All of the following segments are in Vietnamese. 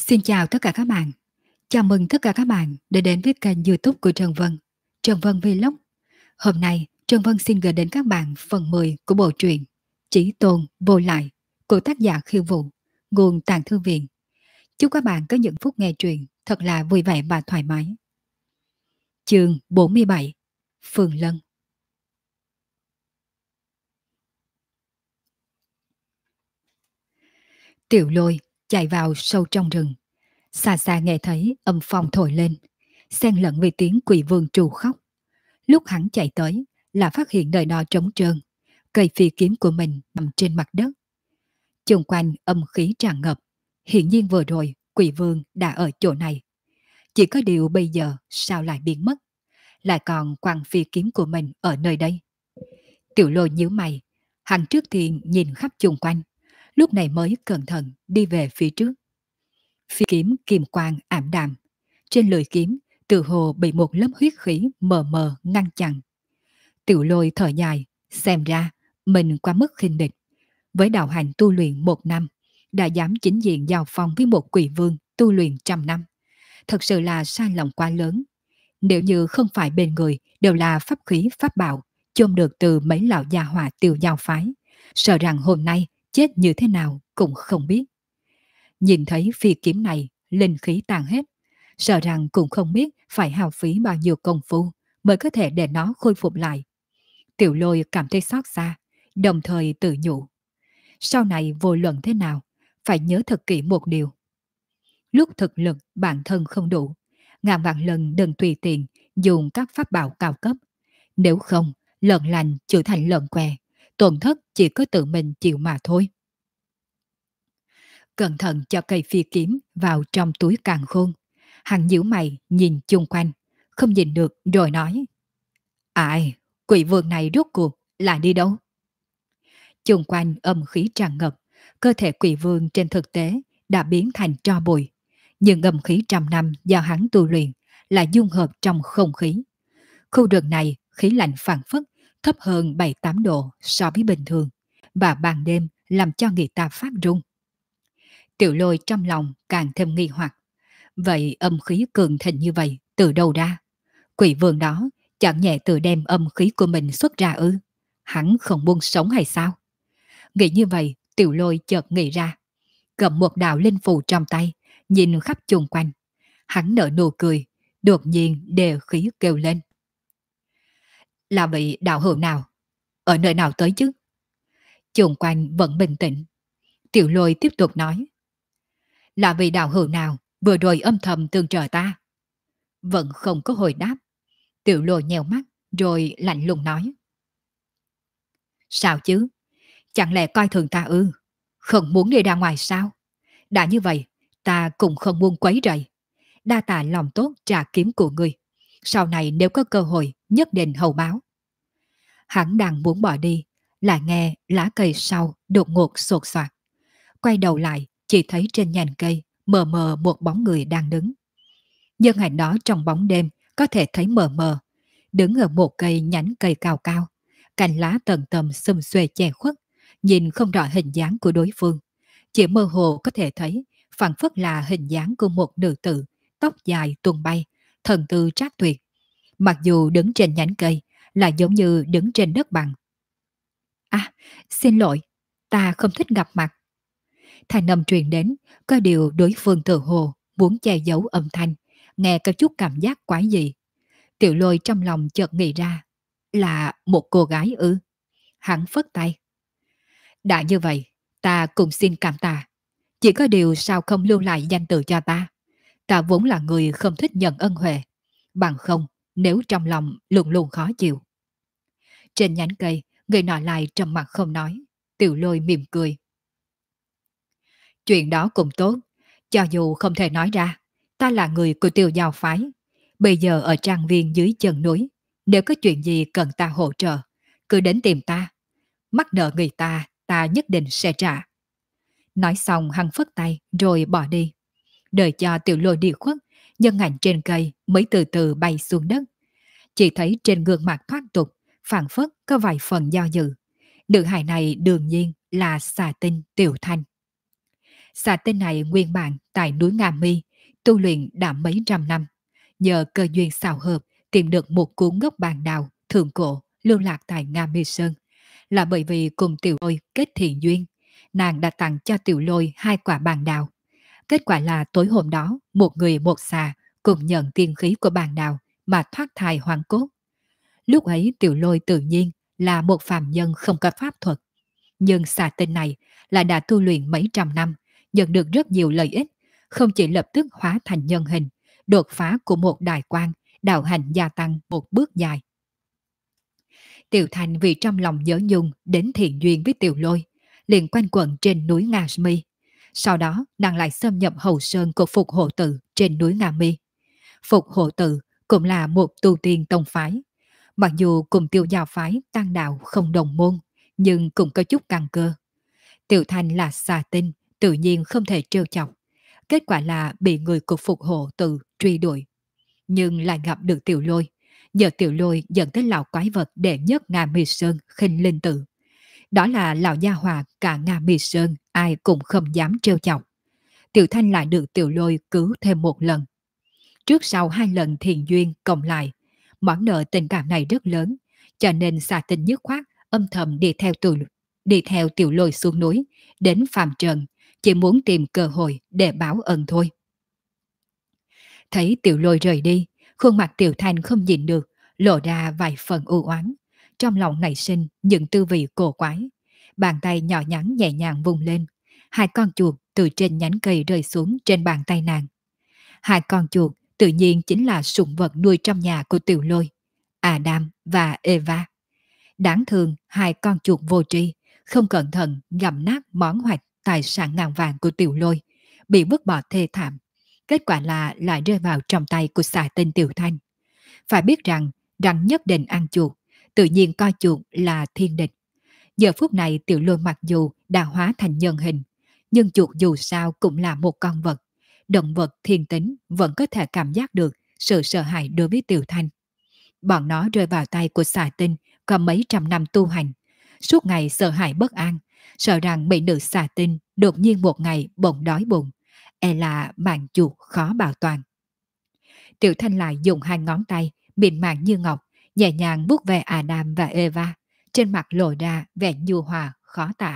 Xin chào tất cả các bạn. Chào mừng tất cả các bạn đã đến với kênh YouTube của Trần Vân, Trần Vân Vlog. Hôm nay, Trần Vân xin gửi đến các bạn phần 10 của bộ truyện Chí Tôn Vô Lại của tác giả Khiêu Vũ, nguồn Tàng Thư Viện. Chúc các bạn có những phút nghe truyện thật là vui vẻ và thoải mái. Chương 47: Phương Lân. Tiểu Lôi chạy vào sâu trong rừng. Xa xa nghe thấy âm phong thổi lên, xen lẫn với tiếng quỷ vương trù khóc. Lúc hắn chạy tới là phát hiện nơi đó trống trơn, cây phi kiếm của mình nằm trên mặt đất. Xung quanh âm khí tràn ngập, hiện nhiên vừa rồi quỷ vương đã ở chỗ này. Chỉ có điều bây giờ sao lại biến mất, lại còn quăng phi kiếm của mình ở nơi đây. Tiểu Lôi nhíu mày, hắn trước tiên nhìn khắp xung quanh, lúc này mới cẩn thận đi về phía trước. Phi kiếm kim quang ảm đạm, trên lưỡi kiếm tự hồ bị một lớp huyết khí mờ mờ ngăn chặn. Tiểu Lôi thở dài, xem ra mình quá mức khinh địch. Với đạo hành tu luyện 1 năm, đã dám chính diện giao phong với một quỷ vương tu luyện 100 năm. Thật sự là sai lầm quá lớn. Nếu như không phải bên người đều là pháp khí pháp bảo, chôn được từ mấy lão gia hỏa Tiêu Giao phái, sợ rằng hôm nay chết như thế nào cũng không biết. Nhìn thấy phi kiếm này, linh khí tàn hết, sợ rằng cũng không biết phải hao phí bao nhiêu công phu mới có thể để nó khôi phục lại. Tiểu Lôi cảm thấy xót xa, đồng thời tự nhủ. Sau này vô luận thế nào, phải nhớ thật kỹ một điều. Lúc thực lực bản thân không đủ, ngàn vạn lần đừng tùy tiện dùng các pháp bảo cao cấp. Nếu không, lợn lành trở thành lợn què, tổn thất chỉ có tự mình chịu mà thôi. Cẩn thận cho cây phi kiếm vào trong túi càn khôn. Hắn nhíu mày nhìn chung quanh, không nhìn được rồi nói. Ai, quỷ vương này rốt cuộc là đi đâu? Chung quanh âm khí tràn ngập, cơ thể quỷ vương trên thực tế đã biến thành tro bụi. Nhưng âm khí 100 năm do hắn tu luyện là dung hợp trong không khí. Khu rừng này khí lạnh phảng phất, thấp hơn 7-8 độ so với bình thường, và ban đêm làm cho người ta phát run. Tiểu Lôi trong lòng càng thêm nghi hoặc. Vậy âm khí cường thịnh như vậy từ đâu ra? Quỷ vương đó chẳng nhẹ tự đem âm khí của mình xuất ra ư? Hắn không buông sống hay sao? Nghĩ như vậy, Tiểu Lôi chợt nghĩ ra. Cầm một đạo linh phù trong tay, nhìn khắp chung quanh. Hắn nở nụ cười, đột nhiên đề khí kêu lên. Là vị đạo hữu nào? Ở nơi nào tới chứ? Chung quanh vẫn bình tĩnh. Tiểu Lôi tiếp tục nói. Là vị đạo hữu nào vừa rồi âm thầm tương trợ ta? Vẫn không có hồi đáp. Tiểu Lôi nheo mắt rồi lạnh lùng nói. Sao chứ? Chẳng lẽ coi thường ta ư? Không muốn đi ra ngoài sao? Đã như vậy, ta cũng không muốn quấy rầy. Đa tạ lòng tốt trả kiếm của ngươi. Sau này nếu có cơ hội, nhất định hậu báo. Hắn đang muốn bỏ đi, lại nghe lá cây sau đột ngột sột soạt. Quay đầu lại, chỉ thấy trên nhành cây mờ mờ một bóng người đang đứng. Nhân ảnh đó trong bóng đêm có thể thấy mờ mờ, đứng ở một cây nhánh cây cao cao, cành lá tầng tầm xum xuê che khuất, nhìn không rõ hình dáng của đối phương, chỉ mơ hồ có thể thấy phảng phất là hình dáng của một nữ tử, tóc dài tung bay, thần tư trác tuyệt. Mặc dù đứng trên nhánh cây, là giống như đứng trên đất bằng. À, xin lỗi, ta không thích gặp mặt. Thanh âm truyền đến, có điều đối phương tự hồ muốn che giấu âm thanh, nghe có chút cảm giác quái dị. Tiểu Lôi trong lòng chợt nghĩ ra, là một cô gái ư? Hắn phất tay. Đã như vậy, ta cũng xin cảm tạ. Chỉ có điều sao không lưu lại danh tự cho ta? Ta vốn là người không thích nhận ân huệ. Bằng không, nếu trong lòng luôn luôn khó chịu. Trên nhánh cây, người nọ lại trầm mặt không nói. Tiểu Lôi mỉm cười. Chuyện đó cũng tốt. Cho dù không thể nói ra, ta là người của Tiêu Giao phái. Bây giờ ở trang viên dưới chân núi, nếu có chuyện gì cần ta hỗ trợ, cứ đến tìm ta. Mắc nợ người ta, ta nhất định sẽ trả. Nói xong hắn phất tay rồi bỏ đi. Đợi cho Tiểu Lôi đi khuất, nhân ảnh trên cây mới từ từ bay xuống đất. Chỉ thấy trên gương mặt thoát tục, phảng phất có vài phần do dự. Nữ hài này đương nhiên là xà tinh Tiểu Thanh. Xà tên này nguyên bản tại núi Nga Mi, tu luyện đã mấy trăm năm. Nhờ cơ duyên xào hợp tìm được một cuốn gốc bàn đào thượng cổ lưu lạc tại Nga Mi Sơn. Là bởi vì cùng Tiểu Lôi kết thiện duyên, nàng đã tặng cho Tiểu Lôi 2 quả bàn đào. Kết quả là tối hôm đó, một người một xà cùng nhận tiên khí của bàn đào mà thoát thai hoàn cốt. Lúc ấy Tiểu Lôi tự nhiên là một phàm nhân không có pháp thuật. Nhưng xà tinh này là đã tu luyện mấy trăm năm, nhận được rất nhiều lợi ích, không chỉ lập tức hóa thành nhân hình, đột phá của một đại quan, đạo hành gia tăng một bước dài. Tiểu Thành vì trong lòng nhớ nhung đến thiện duyên với Tiểu Lôi, liền quanh quẩn trên núi Nga Mi. Sau đó nàng lại xâm nhập hậu sơn của Phục Hộ Tự trên núi Nga Mi. Phục Hộ Tự cũng là một tu tiên tông phái. Mặc dù cùng Tiêu Giao phái tăng đạo không đồng môn, nhưng cũng có chút căn cơ. Tiểu Thành là xà tinh, tự nhiên không thể trêu chọc. Kết quả là bị người của Phục Hộ Tự truy đuổi. Nhưng lại gặp được Tiểu Lôi. Nhờ Tiểu Lôi dẫn tới lão quái vật đệ nhất Nga Mi Sơn Khinh Linh Tự. Đó là lão gia hòa cả Nga Mi Sơn, ai cũng không dám trêu chọc. Tiểu Thanh lại được Tiểu Lôi cứu thêm một lần. Trước sau 2 lần thiền duyên cộng lại, món nợ tình cảm này rất lớn, cho nên xà tinh nhất khoát âm thầm đi theo Tiểu Lôi xuống núi, đến phàm trần, chỉ muốn tìm cơ hội để báo ân thôi. Thấy Tiểu Lôi rời đi, khuôn mặt Tiểu Thanh không nhìn được, lộ ra vài phần u oán. Trong lòng nảy sinh những tư vị cổ quái. Bàn tay nhỏ nhắn nhẹ nhàng vùng lên. 2 con chuột từ trên nhánh cây rơi xuống trên bàn tay nàng. 2 con chuột tự nhiên chính là sủng vật nuôi trong nhà của Tiểu Lôi, Adam và Eva. Đáng thương 2 con chuột vô tri, không cẩn thận gặm nát món hoạch tài sản ngàn vàng của Tiểu Lôi, bị vứt bỏ thê thảm. Kết quả là lại rơi vào trong tay của xà tinh Tiểu Thanh. Phải biết rằng rắn nhất định ăn chuột, tự nhiên coi chuột là thiên địch. Giờ phút này Tiểu Lôi mặc dù đã hóa thành nhân hình, nhưng chuột dù sao cũng là một con vật. Động vật thiên tính vẫn có thể cảm giác được sự sợ hãi đối với Tiểu Thanh. Bọn nó rơi vào tay của xà tinh có mấy trăm năm tu hành. Suốt ngày sợ hãi bất an, sợ rằng bị nữ xà tinh đột nhiên một ngày bỗng đói bụng. E là mạng chuột khó bảo toàn. Tiểu Thanh lại dùng 2 ngón tay, mịn màng như ngọc, nhẹ nhàng vuốt ve Adam và Eva, trên mặt lộ ra vẻ nhu hòa, khó tả.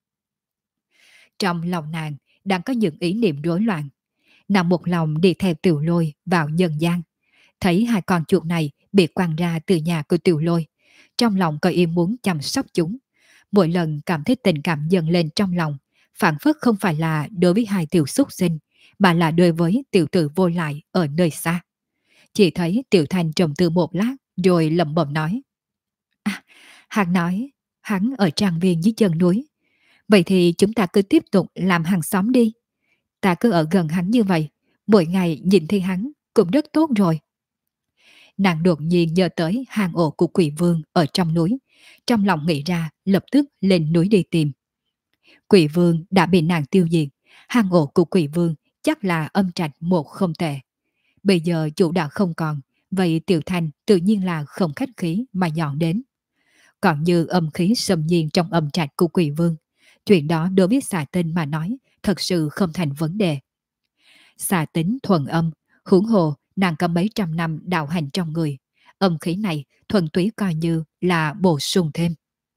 Trong lòng nàng đang có những ý niệm rối loạn. Nàng một lòng đi theo Tiểu Lôi vào nhân gian. Thấy 2 con chuột này bị quăng ra từ nhà của Tiểu Lôi. Trong lòng có ý muốn chăm sóc chúng. Mỗi lần cảm thấy tình cảm dâng lên trong lòng, phản phất không phải là đối với 2 tiểu súc sinh, mà là đối với tiểu tử vô lại ở nơi xa. Chỉ thấy Tiểu Thanh trầm tư một lát rồi lẩm bẩm nói. À, hắn nói, hắn ở trang viên dưới chân núi. Vậy thì chúng ta cứ tiếp tục làm hàng xóm đi. Ta cứ ở gần hắn như vậy, mỗi ngày nhìn thấy hắn cũng rất tốt rồi. Nàng đột nhiên nhớ tới hang ổ của quỷ vương ở trong núi. Trong lòng nghĩ ra lập tức lên núi đi tìm. Quỷ vương đã bị nàng tiêu diệt. Hang ổ của quỷ vương chắc là âm trạch một không tệ. Bây giờ chủ đạo không còn, vậy Tiểu Thanh tự nhiên là không khách khí mà dọn đến. Còn như âm khí xâm nhiên trong âm trạch của quỷ vương, chuyện đó đối với xà tinh mà nói thật sự không thành vấn đề. Xà tính thuần âm, huống hồ nàng có mấy trăm năm đạo hành trong người, âm khí này thuần túy coi như là bổ sung thêm.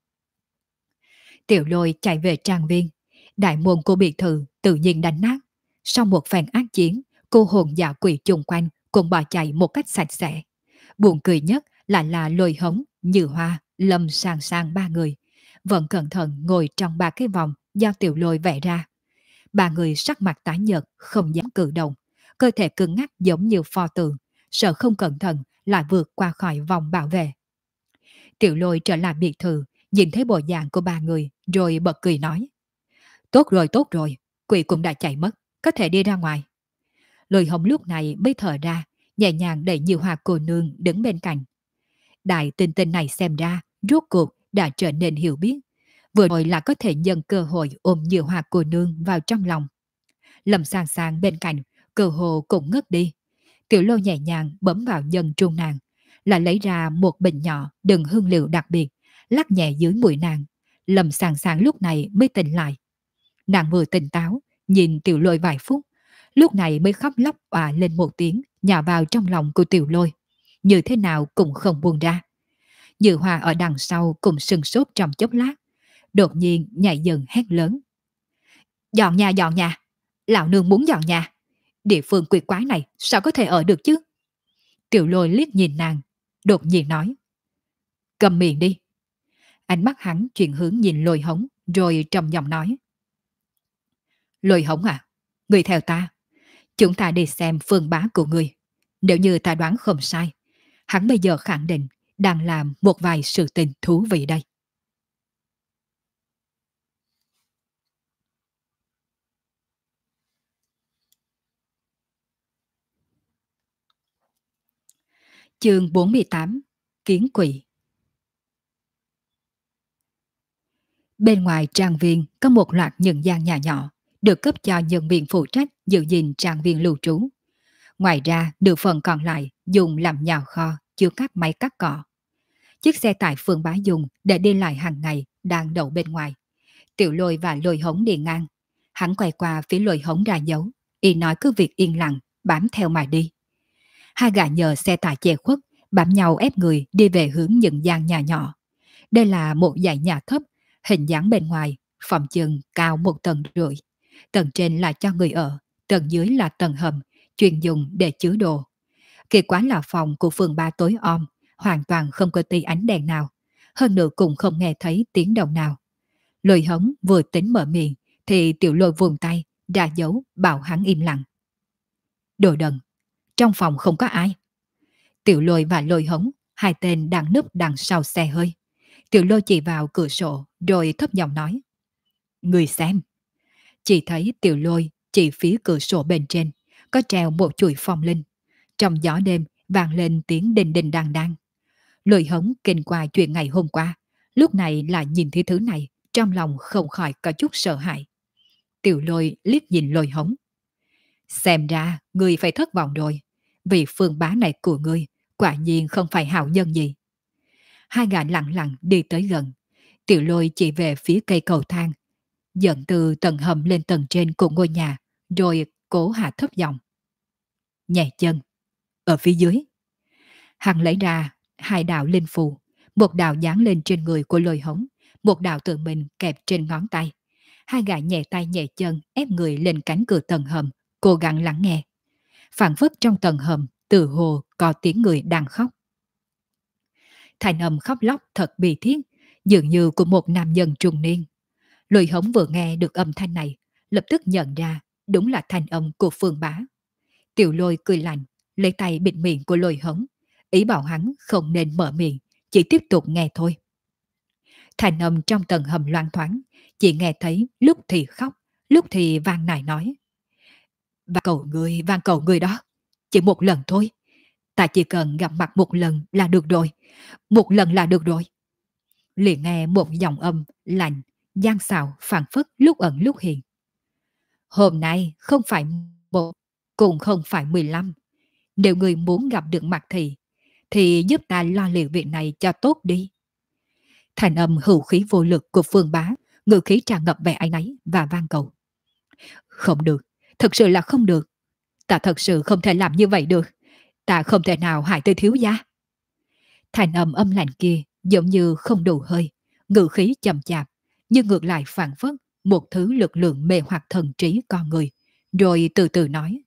Tiểu Lôi chạy về trang viên, đại môn của biệt thự tự nhiên đánh nát. Sau một phen ác chiến, cô hồn dạo quỷ chung quanh cũng bỏ chạy một cách sạch sẽ. Buồn cười nhất là Lôi Hống, Như Hoa, Lâm Sang Sang 3 người vẫn cẩn thận ngồi trong 3 cái vòng do Tiểu Lôi vẽ ra. 3 người sắc mặt tái nhợt, không dám cử động, cơ thể cứng ngắc giống như pho tượng, sợ không cẩn thận lại vượt qua khỏi vòng bảo vệ. Tiểu Lôi trở lại biệt thự, nhìn thấy bộ dạng của 3 người, rồi bật cười nói. Tốt rồi, quỷ cũng đã chạy mất, có thể đi ra ngoài. Lôi Hồng lúc này mới thở ra, nhẹ nhàng đẩy Như Hoa cô nương đứng bên cạnh. Đại tinh tinh này xem ra, rốt cuộc đã trở nên hiểu biết. Vừa rồi là có thể nhân cơ hội ôm Như Hoa cô nương vào trong lòng. Lâm Sang Sang bên cạnh, cơ hồ cũng ngất đi. Tiểu Lôi nhẹ nhàng bấm vào nhân trung nàng, là lấy ra một bình nhỏ đựng hương liệu đặc biệt, lắc nhẹ dưới mũi nàng. Lâm Sang Sang lúc này mới tỉnh lại. Nàng vừa tỉnh táo, nhìn Tiểu Lôi vài phút, lúc này mới khóc lóc òa lên một tiếng, nhào vào trong lòng của Tiểu Lôi, như thế nào cũng không buông ra. Như Hoa ở đằng sau cùng sừng sốt trong chốc lát, đột nhiên nhảy dần hét lớn. Dọn nhà, lão nương muốn dọn nhà. Địa phương quỷ quái này sao có thể ở được chứ? Tiểu Lôi liếc nhìn nàng, đột nhiên nói. Cầm miệng đi. Ánh mắt hắn chuyển hướng nhìn Lôi Hống, rồi trầm giọng nói. Lôi Hống à, người theo ta. Chúng ta đi xem phương bá của người. Nếu như ta đoán không sai, hắn bây giờ khẳng định đang làm một vài sự tình thú vị đây. Chương 48. Kiến quỷ. Bên ngoài trang viên có một loạt những gian nhà nhỏ, được cấp cho nhân viên phụ trách giữ gìn trang viên lưu trú. Ngoài ra, nửa phần còn lại dùng làm nhà kho chứa các máy cắt cỏ. Chiếc xe tải Phương Bá dùng để đi lại hàng ngày đang đậu bên ngoài. Tiểu Lôi và Lôi Hống đi ngang. Hắn quay qua phía Lôi Hống ra dấu, y nói cứ việc yên lặng, bám theo mà đi. Hai gã nhờ xe tải che khuất, bám nhau ép người đi về hướng những gian nhà nhỏ. Đây là một dãy nhà thấp, hình dáng bên ngoài, phòng chừng cao 1,5 tầng. Tầng trên là cho người ở, tầng dưới là tầng hầm, chuyên dùng để chứa đồ. Kỳ quái là phòng của phường Ba tối om, hoàn toàn không có tí ánh đèn nào. Hơn nữa cũng không nghe thấy tiếng động nào. Lôi Hống vừa tính mở miệng, thì Tiểu Lôi vùng tay, ra dấu bảo hắn im lặng. Đồ đần, trong phòng không có ai. Tiểu Lôi và Lôi Hống, hai tên đang núp đằng sau xe hơi. Tiểu Lôi chỉ vào cửa sổ, rồi thấp giọng nói. Người xem. Chỉ thấy Tiểu Lôi chỉ phía cửa sổ bên trên, có treo một chuỗi phong linh. Trong gió đêm vang lên tiếng đinh đinh đang đang. Lôi Hống kinh qua chuyện ngày hôm qua, lúc này lại nhìn thấy thứ này, trong lòng không khỏi có chút sợ hãi. Tiểu Lôi liếc nhìn Lôi Hống. Xem ra ngươi phải thất vọng rồi, vì phương bá này của ngươi quả nhiên không phải hảo nhân gì. Hai gã lặng lặng đi tới gần. Tiểu Lôi chỉ về phía cây cầu thang, dẫn từ tầng hầm lên tầng trên của ngôi nhà, rồi cố hạ thấp giọng. Nhẹ chân, ở phía dưới. Hắn lấy ra hai đạo linh phù, một đạo dán lên trên người của Lôi Hống, một đạo tự mình kẹp trên ngón tay. Hai gã nhẹ tay nhẹ chân ép người lên cánh cửa tầng hầm, cố gắng lắng nghe. Phảng phất trong tầng hầm, từ hồ có tiếng người đang khóc. Thanh âm khóc lóc thật bi thiết, dường như của một nam nhân trung niên. Lôi Hống vừa nghe được âm thanh này, lập tức nhận ra đúng là thanh âm của Phương Bá. Tiểu Lôi cười lạnh, lấy tay bịt miệng của Lôi Hống, ý bảo hắn không nên mở miệng, chỉ tiếp tục nghe thôi. Thanh âm trong tầng hầm loang thoáng, chỉ nghe thấy lúc thì khóc, lúc thì vang nài nói. Van cầu người đó, chỉ một lần thôi. Ta chỉ cần gặp mặt một lần là được rồi, một lần là được rồi. Liền nghe một giọng âm lạnh, gian xào phảng phất lúc ẩn lúc hiện. Hôm nay không phải một, cũng không phải 15. Nếu người muốn gặp được mặt thì giúp ta lo liệu việc này cho tốt đi. Thành âm hữu khí vô lực của Phương Bá, ngữ khí tràn ngập vẻ áy náy và van cầu. Không được, thật sự là không được. Ta thật sự không thể làm như vậy được. Ta không thể nào hại tới thiếu gia. Thành âm âm lạnh kia giống như không đủ hơi, ngữ khí chậm chạp, nhưng ngược lại phản phất một thứ lực lượng mê hoặc thần trí con người, rồi từ từ nói.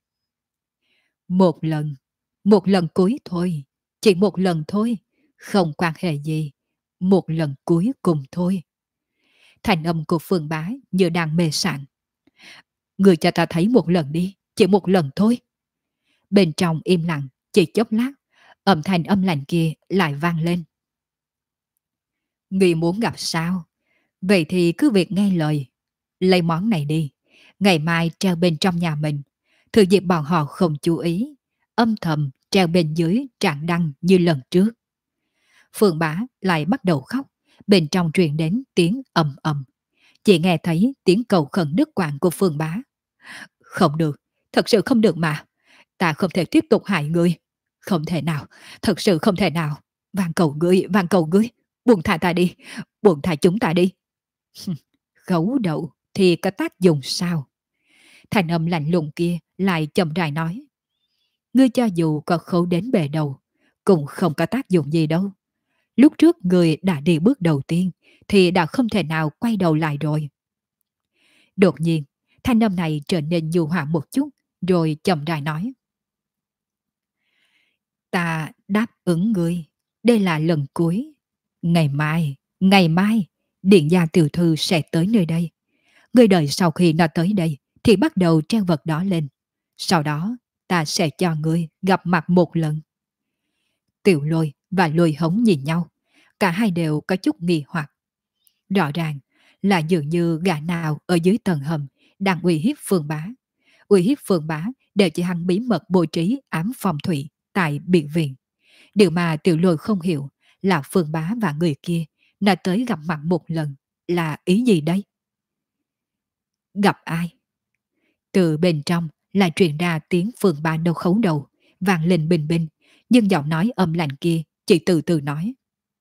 Một lần cuối thôi, chỉ một lần thôi, không quan hệ gì, một lần cuối cùng thôi. Thành âm của Phương Bá như đang mê sảng. Người cho ta thấy một lần đi, chỉ một lần thôi. Bên trong im lặng, chỉ chốc lát, âm thanh âm lạnh kia lại vang lên. Người muốn gặp sao? Vậy thì cứ việc nghe lời. Lấy món này đi, ngày mai treo bên trong nhà mình. Thừa dịp bọn họ không chú ý, âm thầm treo bên dưới trạng đăng như lần trước. Phương Bá lại bắt đầu khóc, bên trong truyền đến tiếng ầm ầm. Chỉ nghe thấy tiếng cầu khẩn đứt quãng của Phương Bá. Không được, thật sự không được mà. Ta không thể tiếp tục hại người. Không thể nào, thật sự không thể nào. Van cầu ngươi, buông thả ta đi, buông thả chúng ta đi. Gấu đậu thì có tác dụng sao? Thanh âm lạnh lùng kia lại chậm rãi nói. Ngươi cho dù có khấu đến bề đầu, cũng không có tác dụng gì đâu. Lúc trước ngươi đã đi bước đầu tiên, thì đã không thể nào quay đầu lại rồi. Đột nhiên, thanh âm này trở nên nhu hòa một chút, rồi chậm rãi nói. Ta đáp ứng ngươi, đây là lần cuối. Ngày mai, điện gia tiểu thư sẽ tới nơi đây. Ngươi đợi sau khi nó tới đây, thì bắt đầu treo vật đó lên. Sau đó, ta sẽ cho ngươi gặp mặt một lần. Tiểu Lôi và Lôi Hống nhìn nhau, cả hai đều có chút nghi hoặc. Rõ ràng là dường như gã nào ở dưới tầng hầm đang uy hiếp Phương Bá. Uy hiếp Phương Bá để cho hắn bí mật bố trí ám phòng thủy tại biệt viện. Điều mà Tiểu Lôi không hiểu là Phương Bá và người kia đã tới gặp mặt một lần là ý gì đây? Gặp ai? Từ bên trong là truyền ra tiếng Phương Bá đâu khấu đầu, vang lên bình bình, nhưng giọng nói âm lạnh kia chỉ từ từ nói.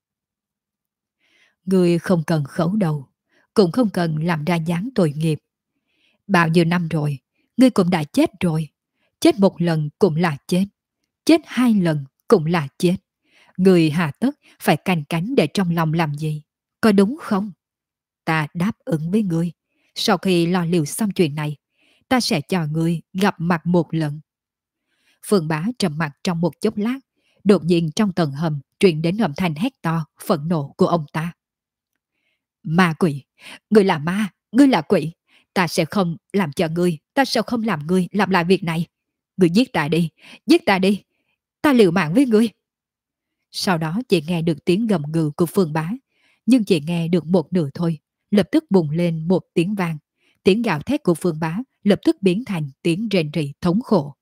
Người không cần khấu đầu, cũng không cần làm ra dáng tội nghiệp. Bao nhiêu năm rồi, ngươi cũng đã chết rồi. Chết một lần cũng là chết. Chết hai lần cũng là chết. Người hà tất phải canh cánh để trong lòng làm gì? Có đúng không? Ta đáp ứng với ngươi. Sau khi lo liệu xong chuyện này, ta sẽ cho ngươi gặp mặt một lần. Phương Bá trầm mặt trong một chốc lát. Đột nhiên trong tầng hầm truyền đến âm thanh hét to, phẫn nộ của ông ta. Ma quỷ, ngươi là ma, ngươi là quỷ. Ta sẽ không làm cho ngươi, ta sẽ không làm ngươi làm lại việc này. Ngươi giết ta đi, ta liều mạng với ngươi. Sau đó chỉ nghe được tiếng gầm gừ của Phương Bá, nhưng chỉ nghe được một nửa thôi, lập tức bùng lên một tiếng vang. Tiếng gào thét của Phương Bá lập tức biến thành tiếng rền rỉ thống khổ.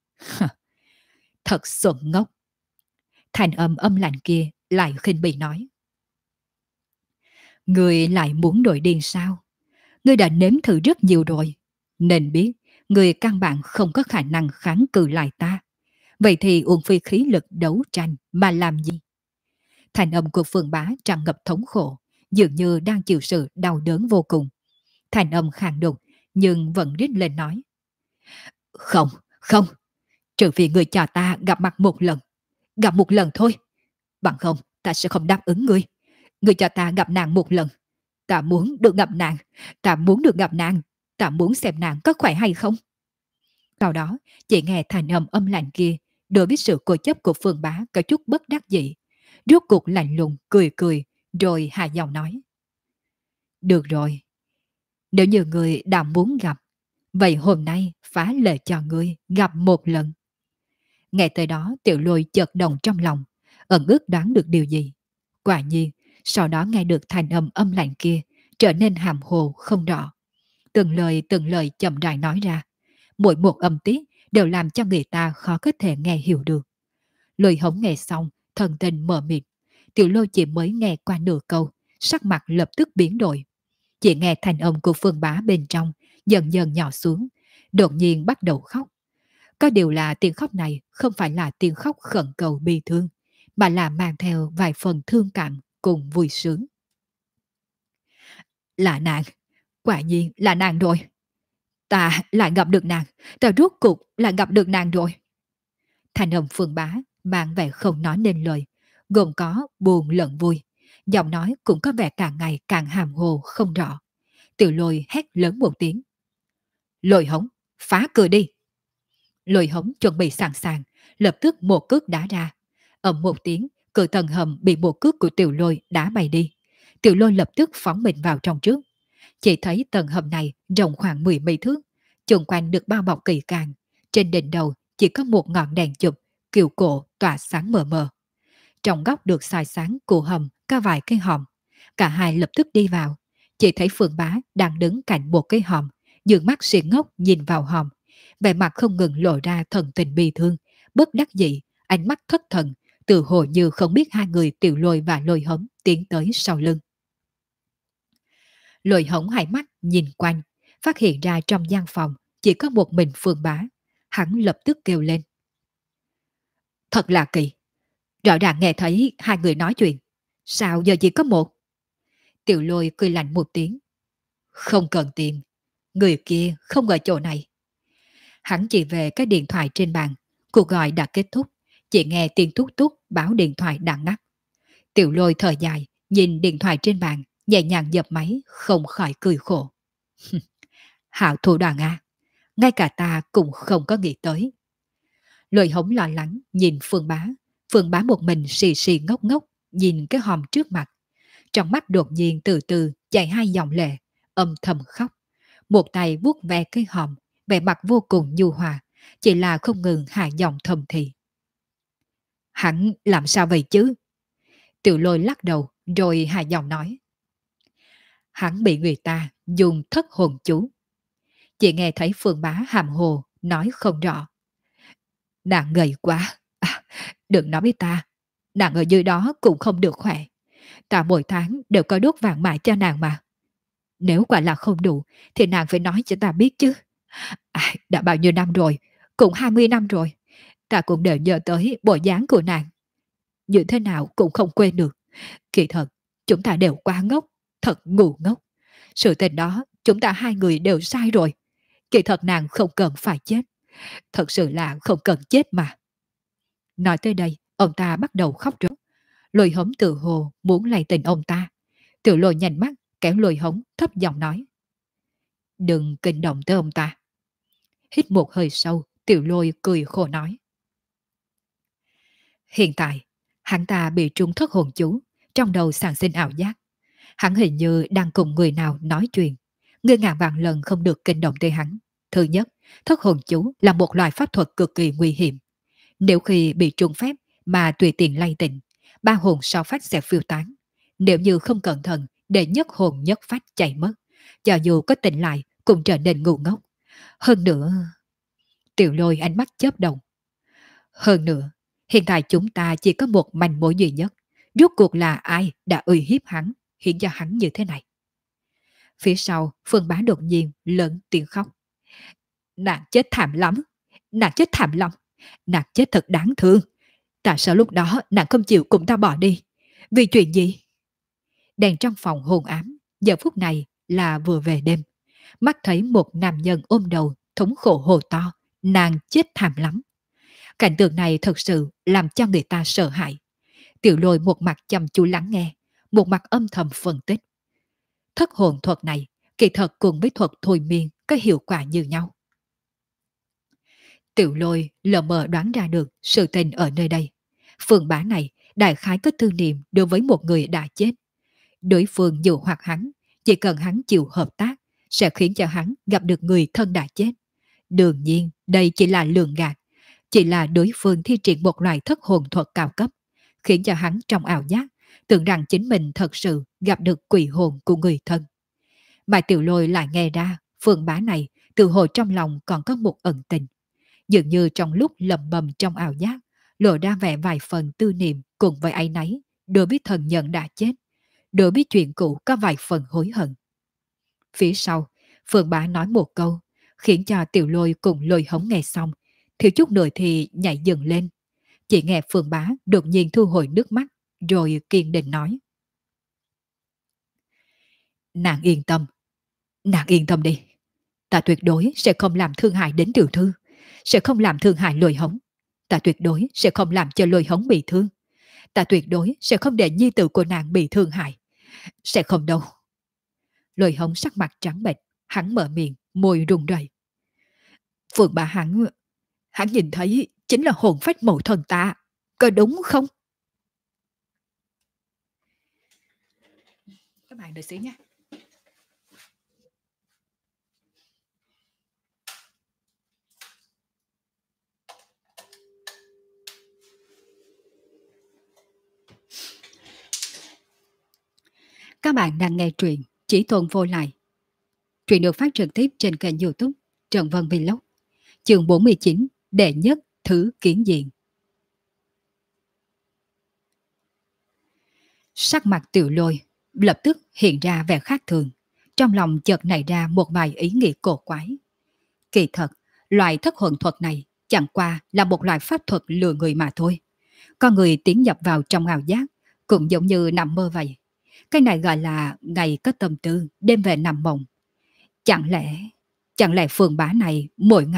Thật xuẩn ngốc. Thành âm âm lạnh kia lại khinh bỉ nói. Ngươi lại muốn nổi điên sao? Ngươi đã nếm thử rất nhiều rồi, nên biết ngươi căn bản không có khả năng kháng cự lại ta. Vậy thì uổng phí khí lực đấu tranh mà làm gì? Thành âm của Phương Bá tràn ngập thống khổ, dường như đang chịu sự đau đớn vô cùng. Thành âm khàn đục, nhưng vẫn rít lên nói. Không, không, trừ phi ngươi cho ta gặp một lần thôi. Bằng không, ta sẽ không đáp ứng ngươi. Ngươi cho ta gặp nàng một lần. Ta muốn được gặp nàng, ta muốn được gặp nàng, ta muốn xem nàng có khỏe hay không. Sau đó, chỉ nghe thành âm âm lạnh kia, đối với sự cố chấp của Phương Bá có chút bất đắc dĩ. Rốt cuộc lạnh lùng, cười cười, rồi hạ giọng nói. Được rồi, nếu như người đã muốn gặp, vậy hôm nay phá lệ cho ngươi gặp một lần. Nghe tới đó Tiểu Lôi chợt động trong lòng, ẩn ước đoán được điều gì. Quả nhiên, sau đó nghe được thành âm âm lạnh kia trở nên hàm hồ không rõ. Từng lời chậm rãi nói ra, mỗi một âm tiết đều làm cho người ta khó có thể nghe hiểu được. Lôi Hống nghe xong, thần tình mờ mịt. Tiểu Lôi chỉ mới nghe qua nửa câu, sắc mặt lập tức biến đổi. Chỉ nghe thành âm của Phương Bá bên trong dần dần nhỏ xuống, đột nhiên bắt đầu khóc. Có điều là tiếng khóc này không phải là tiếng khóc khẩn cầu bi thương, mà là mang theo vài phần thương cảm cùng vui sướng. Là nàng, quả nhiên là nàng rồi. Ta lại gặp được nàng, ta rốt cuộc lại gặp được nàng rồi. Thành âm Phương Bá mang vẻ không nói nên lời, gồm có buồn lẫn vui. Giọng nói cũng có vẻ càng ngày càng hàm hồ không rõ. Tiểu Lôi hét lớn một tiếng. Lôi Hống, phá cửa đi. Lôi Hống chuẩn bị sẵn sàng, lập tức một cước đá ra. Ầm một tiếng, cửa tầng hầm bị một cước của Tiểu Lôi đá bay đi. Tiểu Lôi lập tức phóng mình vào trong trước. Chỉ thấy tầng hầm này rộng khoảng 10 mấy thước, xung quanh được bao bọc kỳ càng. Trên đỉnh đầu chỉ có một ngọn đèn chụp, kiều cổ tỏa sáng mờ mờ. Trong góc được soi sáng của hầm có vài cây hòm. Cả hai lập tức đi vào. Chỉ thấy Phương Bá đang đứng cạnh một cái hòm, dương mắt xuyên ngốc nhìn vào hòm. Vẻ mặt không ngừng lộ ra thần tình bi thương, bất đắc dĩ, ánh mắt thất thần, từ hồ như không biết hai người Tiểu Lôi và Lôi Hống tiến tới sau lưng. Lôi Hống hai mắt nhìn quanh, phát hiện ra trong gian phòng chỉ có một mình Phương Bá. Hắn lập tức kêu lên. Thật là kỳ, rõ ràng nghe thấy hai người nói chuyện, sao giờ chỉ có một? Tiểu Lôi cười lạnh một tiếng. Không cần tiền, người kia không ở chỗ này, Hắn chỉ về cái điện thoại trên bàn. Cuộc gọi đã kết thúc. Chỉ nghe tiếng tút tút báo điện thoại đã ngắt. Tiểu Lôi thở dài, nhìn điện thoại trên bàn, nhẹ nhàng dập máy, không khỏi cười khổ. Hảo thủ đoạn à, ngay cả ta cũng không có nghĩ tới. Lôi Hống lo lắng nhìn Phương Bá. Phương Bá một mình xì xì ngốc ngốc, nhìn cái hòm trước mặt. Trong mắt đột nhiên từ từ chảy hai dòng lệ, âm thầm khóc. Một tay vuốt ve cái hòm, vẻ mặt vô cùng nhu hòa, chỉ là không ngừng hạ giọng thầm thì. Hắn làm sao vậy chứ? Tiểu Lôi lắc đầu rồi hạ giọng nói. Hắn bị người ta dùng thất hồn chú. Chỉ nghe thấy Phương Bá hàm hồ nói không rõ. Nàng gầy quá. À, đừng nói với ta. Nàng ở dưới đó cũng không được khỏe. Ta mỗi tháng đều có đốt vàng mã cho nàng mà. Nếu quả là không đủ thì nàng phải nói cho ta biết chứ. À, đã bao nhiêu năm rồi, cũng 20 năm rồi. Ta cũng đều nhớ tới bộ dáng của nàng. Như thế nào cũng không quên được. Kỳ thật, chúng ta đều quá ngốc, thật ngu ngốc. Sự tình đó, chúng ta hai người đều sai rồi. Kỳ thật nàng không cần phải chết. Thật sự là không cần chết mà. Nói tới đây, ông ta bắt đầu khóc rớt. Lôi Hống tự hồ muốn lay tình ông ta. Tiểu Lôi nhanh mắt, kéo Lôi Hống thấp giọng nói. Đừng kinh động tới ông ta. Hít một hơi sâu, Tiểu Lôi cười khổ nói. Hiện tại, hắn ta bị trúng thất hồn chú, trong đầu sản sinh ảo giác. Hắn hình như đang cùng người nào nói chuyện. Người ngàn vạn lần không được kinh động tới hắn. Thứ nhất, thất hồn chú là một loại pháp thuật cực kỳ nguy hiểm. Nếu khi bị trúng phép mà tùy tiện lay tỉnh, ba hồn sau phách sẽ phiêu tán. Nếu như không cẩn thận để nhất hồn nhất phách chạy mất, cho dù có tỉnh lại cũng trở nên ngu ngốc. Hơn nữa... Tiểu Lôi ánh mắt chớp động. Hơn nữa, hiện tại chúng ta chỉ có một manh mối duy nhất. Rốt cuộc là ai đã uy hiếp hắn, khiến cho hắn như thế này. Phía sau, Phương Bá đột nhiên lớn tiếng khóc. Nàng chết thảm lắm, nàng chết thảm lắm, nàng chết thật đáng thương. Tại sao lúc đó nàng không chịu cùng ta bỏ đi? Vì chuyện gì? Đèn trong phòng hôn ám, giờ phút này là vừa về đêm. Mắt thấy một nam nhân ôm đầu, thống khổ hồ to, nàng chết thảm lắm. Cảnh tượng này thật sự làm cho người ta sợ hãi. Tiểu Lôi một mặt chăm chú lắng nghe, một mặt âm thầm phân tích. Thất hồn thuật này kỳ thật cùng với thuật thôi miên có hiệu quả như nhau. Tiểu Lôi lờ mờ đoán ra được sự tình ở nơi đây. Phương Bá này đại khái có tư niệm đối với một người đã chết. Đối phương dụ hoặc hắn, chỉ cần hắn chịu hợp tác, sẽ khiến cho hắn gặp được người thân đã chết. Đương nhiên, đây chỉ là lường gạt, chỉ là đối phương thi triển một loại thất hồn thuật cao cấp, khiến cho hắn trong ảo giác, tưởng rằng chính mình thật sự gặp được quỷ hồn của người thân. Mà Tiểu Lôi lại nghe ra, Phương Bá này tự hồ trong lòng còn có một ẩn tình. Dường như trong lúc lầm bầm trong ảo giác, lộ ra vẻ vài phần tư niệm cùng với áy náy, đối với thần nhân đã chết, đối với chuyện cũ có vài phần hối hận. Phía sau, Phương Bá nói một câu, khiến cho Tiểu Lôi cùng Lôi Hống nghe xong, thiếu chút nữa thì nhảy dừng lên. Chỉ nghe Phương Bá đột nhiên thu hồi nước mắt, rồi kiên định nói. Nàng yên tâm đi. Ta tuyệt đối sẽ không làm thương hại đến tiểu thư, sẽ không làm thương hại Lôi Hống. Ta tuyệt đối sẽ không làm cho Lôi Hống bị thương. Ta tuyệt đối sẽ không để nhi tử của nàng bị thương hại. Sẽ không đâu. Lôi Hống sắc mặt trắng bệch, hắn mở miệng, môi run rẩy. Phương Bá hắn nhìn thấy chính là hồn phách mẫu thần ta, có đúng không? Các bạn đợi xíu nha. Các bạn đang nghe truyện Chỉ Tôn Vô Lại. Truyện được phát trực tiếp trên kênh YouTube Trần Vân Vlog. Chương 49, đệ nhất thứ kiến diện. Sắc mặt Tiểu Lôi lập tức hiện ra vẻ khác thường. Trong lòng chợt nảy ra một vài ý nghĩ cổ quái. Kỳ thật, loại thất hồn thuật này chẳng qua là một loại pháp thuật lừa người mà thôi. Con người tiến nhập vào trong ảo giác cũng giống như nằm mơ vậy. Cái này gọi là ngày có tâm tư, đêm về nằm mộng. Chẳng lẽ Phương Bá này mỗi ngày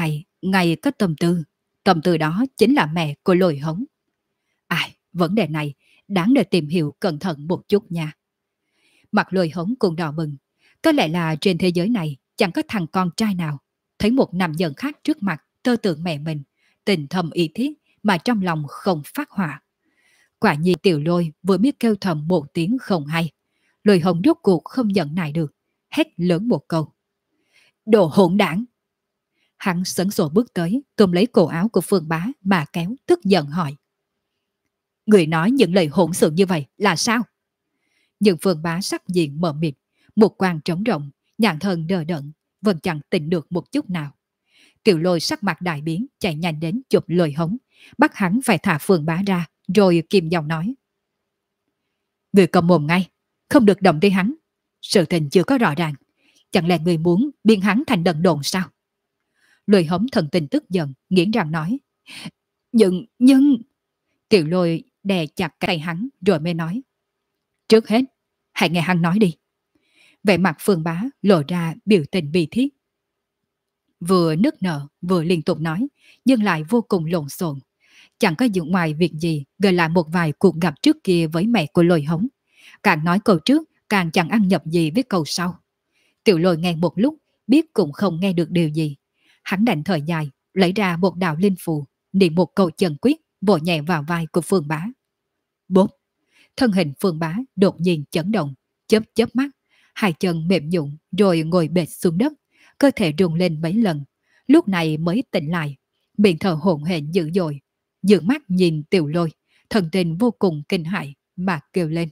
Ngày có tâm tư đó chính là mẹ của Lôi Hống. Ai, vấn đề này đáng để tìm hiểu cẩn thận một chút nha. Mặt Lôi Hống cũng đỏ bừng. Có lẽ là trên thế giới này chẳng có thằng con trai nào thấy một nam nhân khác trước mặt tơ tưởng mẹ mình, tình thầm ý thiết mà trong lòng không phát hỏa. Quả nhiên Tiểu Lôi vừa biết kêu thầm một tiếng không hay. Lôi Hống rốt cuộc không nhận nại được, hét lớn một câu. Đồ hỗn đảng! Hắn sấn sổ bước tới, cầm lấy cổ áo của Phương Bá mà kéo, tức giận hỏi. Người nói những lời hỗn xược như vậy là sao? Nhưng Phương Bá sắc diện mờ mịt, một quan trống rộng, nhãn thần đờ đẫn, vẫn chẳng tỉnh được một chút nào. Tiểu Lôi sắc mặt đại biến, chạy nhanh đến chụp Lôi Hống, bắt hắn phải thả Phương Bá ra, rồi kìm giọng nói. Người cầm mồm ngay, không được động tới hắn. Sự tình chưa có rõ ràng, chẳng lẽ người muốn biến hắn thành đần độn sao? Lôi Hống thần tình tức giận, nghiến răng nói. Nhưng... Tiểu Lôi đè chặt cái tay hắn rồi mới nói. Trước hết, hãy nghe hắn nói đi. Vẻ mặt Phương Bá lộ ra biểu tình bi thiết. Vừa nức nở, vừa liên tục nói, nhưng lại vô cùng lộn xộn. Chẳng có dụng ngoài việc gì gợi lại một vài cuộc gặp trước kia với mẹ của Lôi Hống. Càng nói câu trước, càng chẳng ăn nhập gì với câu sau. Tiểu Lôi nghe một lúc, biết cũng không nghe được điều gì. Hắn đành thời dài, lấy ra một đạo linh phù, niệm một câu chân quyết, vỗ nhẹ vào vai của Phương Bá. Bốp! Thân hình Phương Bá đột nhiên chấn động, chớp chớp mắt, hai chân mềm nhũn rồi ngồi bệt xuống đất, cơ thể rung lên mấy lần, lúc này mới tỉnh lại, miệng thở hổn hển dữ dội, dương mắt nhìn Tiểu Lôi, thần tình vô cùng kinh hãi mà kêu lên.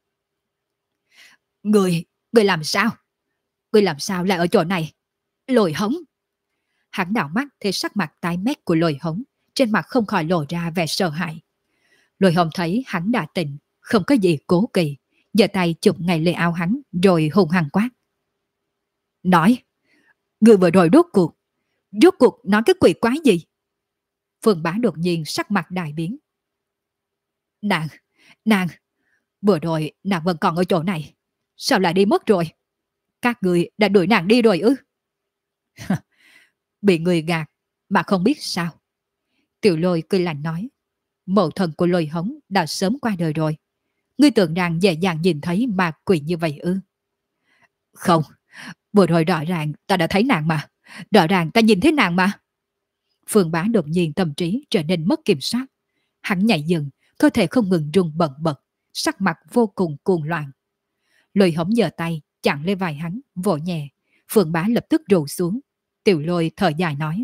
Người làm sao? Người làm sao lại ở chỗ này? Lôi Hống! Hắn đảo mắt thấy sắc mặt tái mét của Lôi Hống, trên mặt không khỏi lộ ra vẻ sợ hãi. Lôi Hống thấy hắn đã tỉnh, không có gì cố kỵ, giơ tay chụp ngay lấy áo hắn rồi hung hăng quát. Nói, người vừa rồi rốt cuộc nói cái quỷ quái gì? Phương Bá đột nhiên sắc mặt đại biến. Nàng, vừa rồi nàng vẫn còn ở chỗ này, sao lại đi mất rồi? Các người đã đuổi nàng đi rồi ư? Bị người gạt mà không biết sao? Tiểu Lôi cười lạnh nói. Mẫu thân của Lôi Hống đã sớm qua đời rồi. Ngươi tưởng rằng dễ dàng nhìn thấy ma quỷ như vậy ư? Không, vừa rồi rõ ràng ta đã thấy nàng mà. Rõ ràng ta nhìn thấy nàng mà. Phương Bá đột nhiên tâm trí trở nên mất kiểm soát. Hắn nhảy dừng, cơ thể không ngừng rung bần bật, sắc mặt vô cùng cuồng loạn. Lôi Hống giơ tay chặn lên vai hắn, vỗ nhẹ. Phương Bá lập tức rủ xuống. Tiểu Lôi thở dài nói.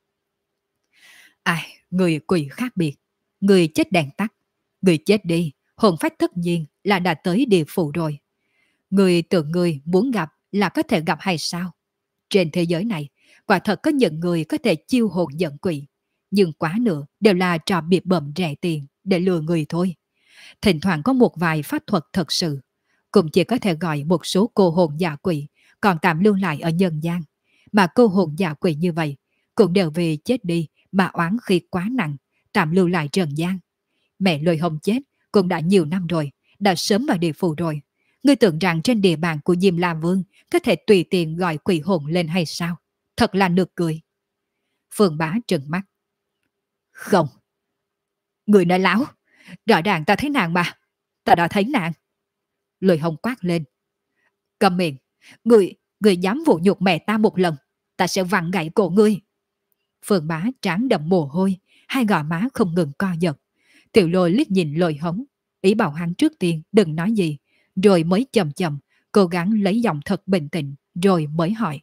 Ai, người quỷ khác biệt. Người chết đèn tắt. Người chết đi, hồn phách tất nhiên là đã tới địa phủ rồi. Người tưởng người muốn gặp là có thể gặp hay sao? Trên thế giới này, quả thật có những người có thể chiêu hồn giận quỷ. Nhưng quá nữa đều là trò biệt bợm rẻ tiền để lừa người thôi. Thỉnh thoảng có một vài pháp thuật thật sự. Cũng chỉ có thể gọi một số cô hồn giả quỷ còn tạm lưu lại ở nhân gian. Mà cô hồn giả quỷ như vậy cũng đều vì chết đi mà oán khí quá nặng, tạm lưu lại trần gian. Mẹ Lôi Hống chết cũng đã nhiều năm rồi, đã sớm vào địa phủ rồi. Ngươi tưởng rằng trên địa bàn của Diêm La Vương có thể tùy tiện gọi quỷ hồn lên hay sao? Thật là nực cười. Phương Bá trừng mắt. Không. Người nói láo. Rõ ràng ta thấy nàng mà. Ta đã thấy nàng. Lôi Hống quát lên. Cầm miệng. Người dám vụ nhục mẹ ta một lần, ta sẽ vặn gãy cổ ngươi. Phương Bá trán đậm mồ hôi, hai gò má không ngừng co giật. Tiểu Lôi liếc nhìn Lôi Hống, ý bảo hắn trước tiên đừng nói gì, rồi mới chậm chậm cố gắng lấy giọng thật bình tĩnh, rồi mới hỏi.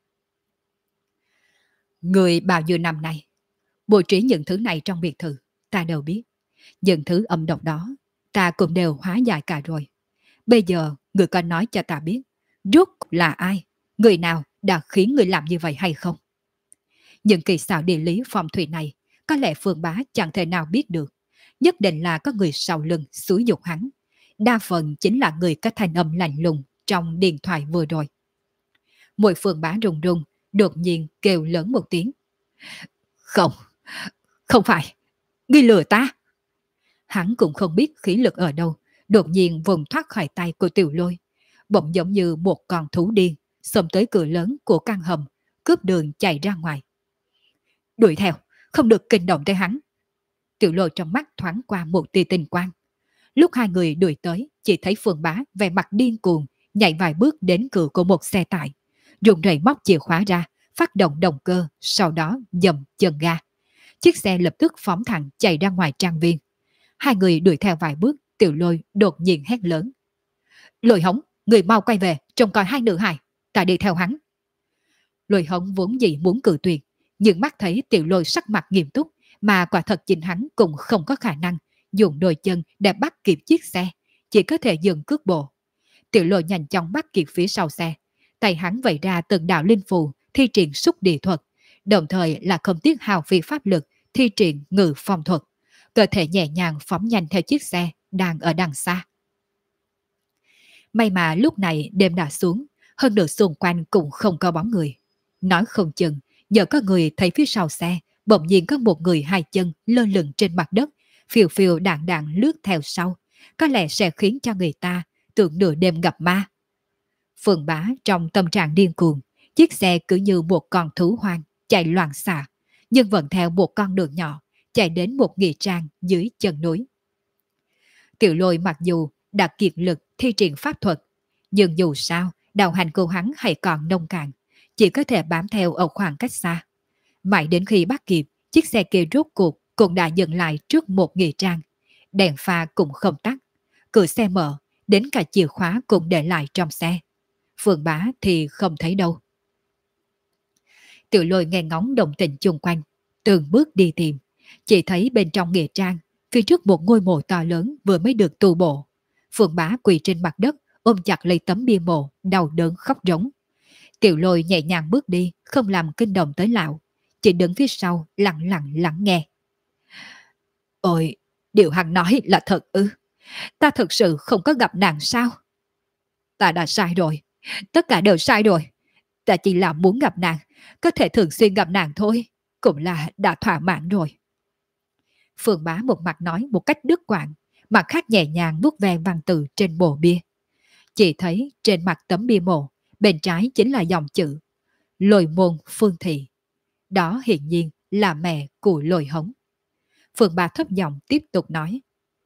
Người bao nhiêu năm nay bố trí những thứ này trong biệt thự, ta đều biết. Những thứ âm độc đó ta cũng đều hóa giải cả rồi. Bây giờ người có nói cho ta biết rốt là ai, người nào đã khiến người làm như vậy hay không? Những kỳ xảo địa lý phong thủy này có lẽ Phương Bá chẳng thể nào biết được. Nhất định là có người sau lưng xúi dục hắn. Đa phần chính là người có thanh âm lạnh lùng trong điện thoại vừa rồi. Môi Phương Bá run run, đột nhiên kêu lớn một tiếng. Không, không phải, ngươi lừa ta. Hắn cũng không biết khí lực ở đâu, đột nhiên vùng thoát khỏi tay của Tiểu Lôi. Bỗng giống như một con thú điên, xông tới cửa lớn của căn hầm, cướp đường chạy ra ngoài. đuổi theo, không được kinh động tới hắn. Tiểu Lôi trong mắt thoáng qua một tia tinh quang. Lúc hai người đuổi tới, chỉ thấy Phương Bá vẻ mặt điên cuồng, nhảy vài bước đến cửa của một xe tải, dùng rầy móc chìa khóa ra, phát động động cơ, sau đó dầm chân ga. Chiếc xe lập tức phóng thẳng chạy ra ngoài trang viên. Hai người đuổi theo vài bước, Tiểu Lôi đột nhiên hét lớn: Lôi Hống, người mau quay về, trông coi hai nữ hài, ta đi theo hắn. Lôi Hống vốn dĩ muốn cự tuyệt, nhưng mắt thấy Tiểu Lôi sắc mặt nghiêm túc, mà quả thật chính hắn cũng không có khả năng dùng đôi chân để bắt kịp chiếc xe, chỉ có thể dừng cước bộ. Tiểu Lôi nhanh chóng bắt kịp phía sau xe, tay hắn vẩy ra từng đạo linh phù, thi triển xúc địa thuật, đồng thời là không tiếc hao phí pháp lực, thi triển ngự phong thuật, cơ thể nhẹ nhàng phóng nhanh theo chiếc xe đang ở đằng xa. May mà lúc này đêm đã xuống, hơn nữa xung quanh cũng không có bóng người. Nói không chừng, giờ có người thấy phía sau xe, bỗng nhiên có một người hai chân lơ lửng trên mặt đất, phiêu phiêu đạn đạn lướt theo sau, có lẽ sẽ khiến cho người ta tưởng nửa đêm gặp ma. Phượng Bá trong tâm trạng điên cuồng, chiếc xe cứ như một con thú hoang chạy loạn xạ, nhưng vẫn theo một con đường nhỏ chạy đến một nghĩa trang dưới chân núi. Tiểu Lôi mặc dù đã kiệt lực thi triển pháp thuật, nhưng dù sao đạo hành của hắn hay còn nông cạn, chỉ có thể bám theo ở khoảng cách xa. Mãi đến khi bắt kịp, chiếc xe kia rốt cuộc cũng đã dừng lại trước một nghĩa trang. Đèn pha cũng không tắt, cửa xe mở, đến cả chìa khóa cũng để lại trong xe. Phượng Bá thì không thấy đâu. Tiểu Lôi nghe ngóng động tĩnh chung quanh, từng bước đi tìm, chỉ thấy bên trong nghĩa trang, phía trước một ngôi mộ to lớn vừa mới được tu bổ. Phượng Bá quỳ trên mặt đất, ôm chặt lấy tấm bia mộ, đau đớn khóc rống. Tiểu Lôi nhẹ nhàng bước đi, không làm kinh động tới lão, chỉ đứng phía sau lặng lặng lắng nghe. Ôi, điều hắn nói là thật ư? Ta thực sự không có gặp nàng sao? Ta đã sai rồi, tất cả đều sai rồi. Ta chỉ là muốn gặp nàng, có thể thường xuyên gặp nàng thôi, cũng là đã thỏa mãn rồi. Phương Bá một mặt nói một cách đứt quãng, mặt khác nhẹ nhàng vuốt ve văn tự trên mộ bia. Chỉ thấy trên mặt tấm bia mộ, bên trái chính là dòng chữ Lôi Môn Phương Thị. Đó hiển nhiên là mẹ của Lôi Hống. Phương Bá thấp giọng tiếp tục nói: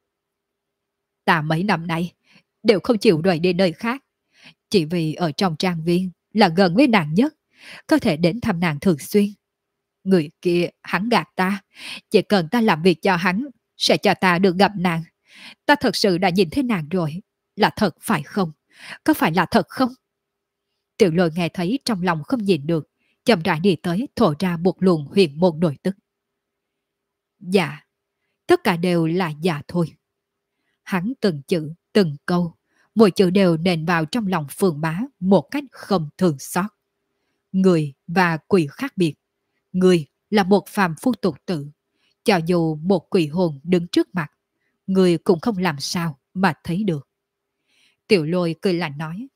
Ta mấy năm nay đều không chịu rời đi nơi khác, chỉ vì ở trong trang viên là gần với nàng nhất, có thể đến thăm nàng thường xuyên. Người kia hắn gạt ta, chỉ cần ta làm việc cho hắn, sẽ cho ta được gặp nàng. Ta thật sự đã nhìn thấy nàng rồi, là thật phải không? Có phải là thật không? Tiểu Lôi nghe thấy trong lòng không nhìn được, chậm rãi đi tới thổ ra một luồng huyền môn nội tức. Dạ, tất cả đều là dạ thôi. Hắn từng chữ, từng câu, mỗi chữ đều nền vào trong lòng Phương Bá một cách không thường xót. Người và quỷ khác biệt. Người là một phàm phu tục tử. Cho dù một quỷ hồn đứng trước mặt, người cũng không làm sao mà thấy được. Tiểu Lôi cười lạnh nói: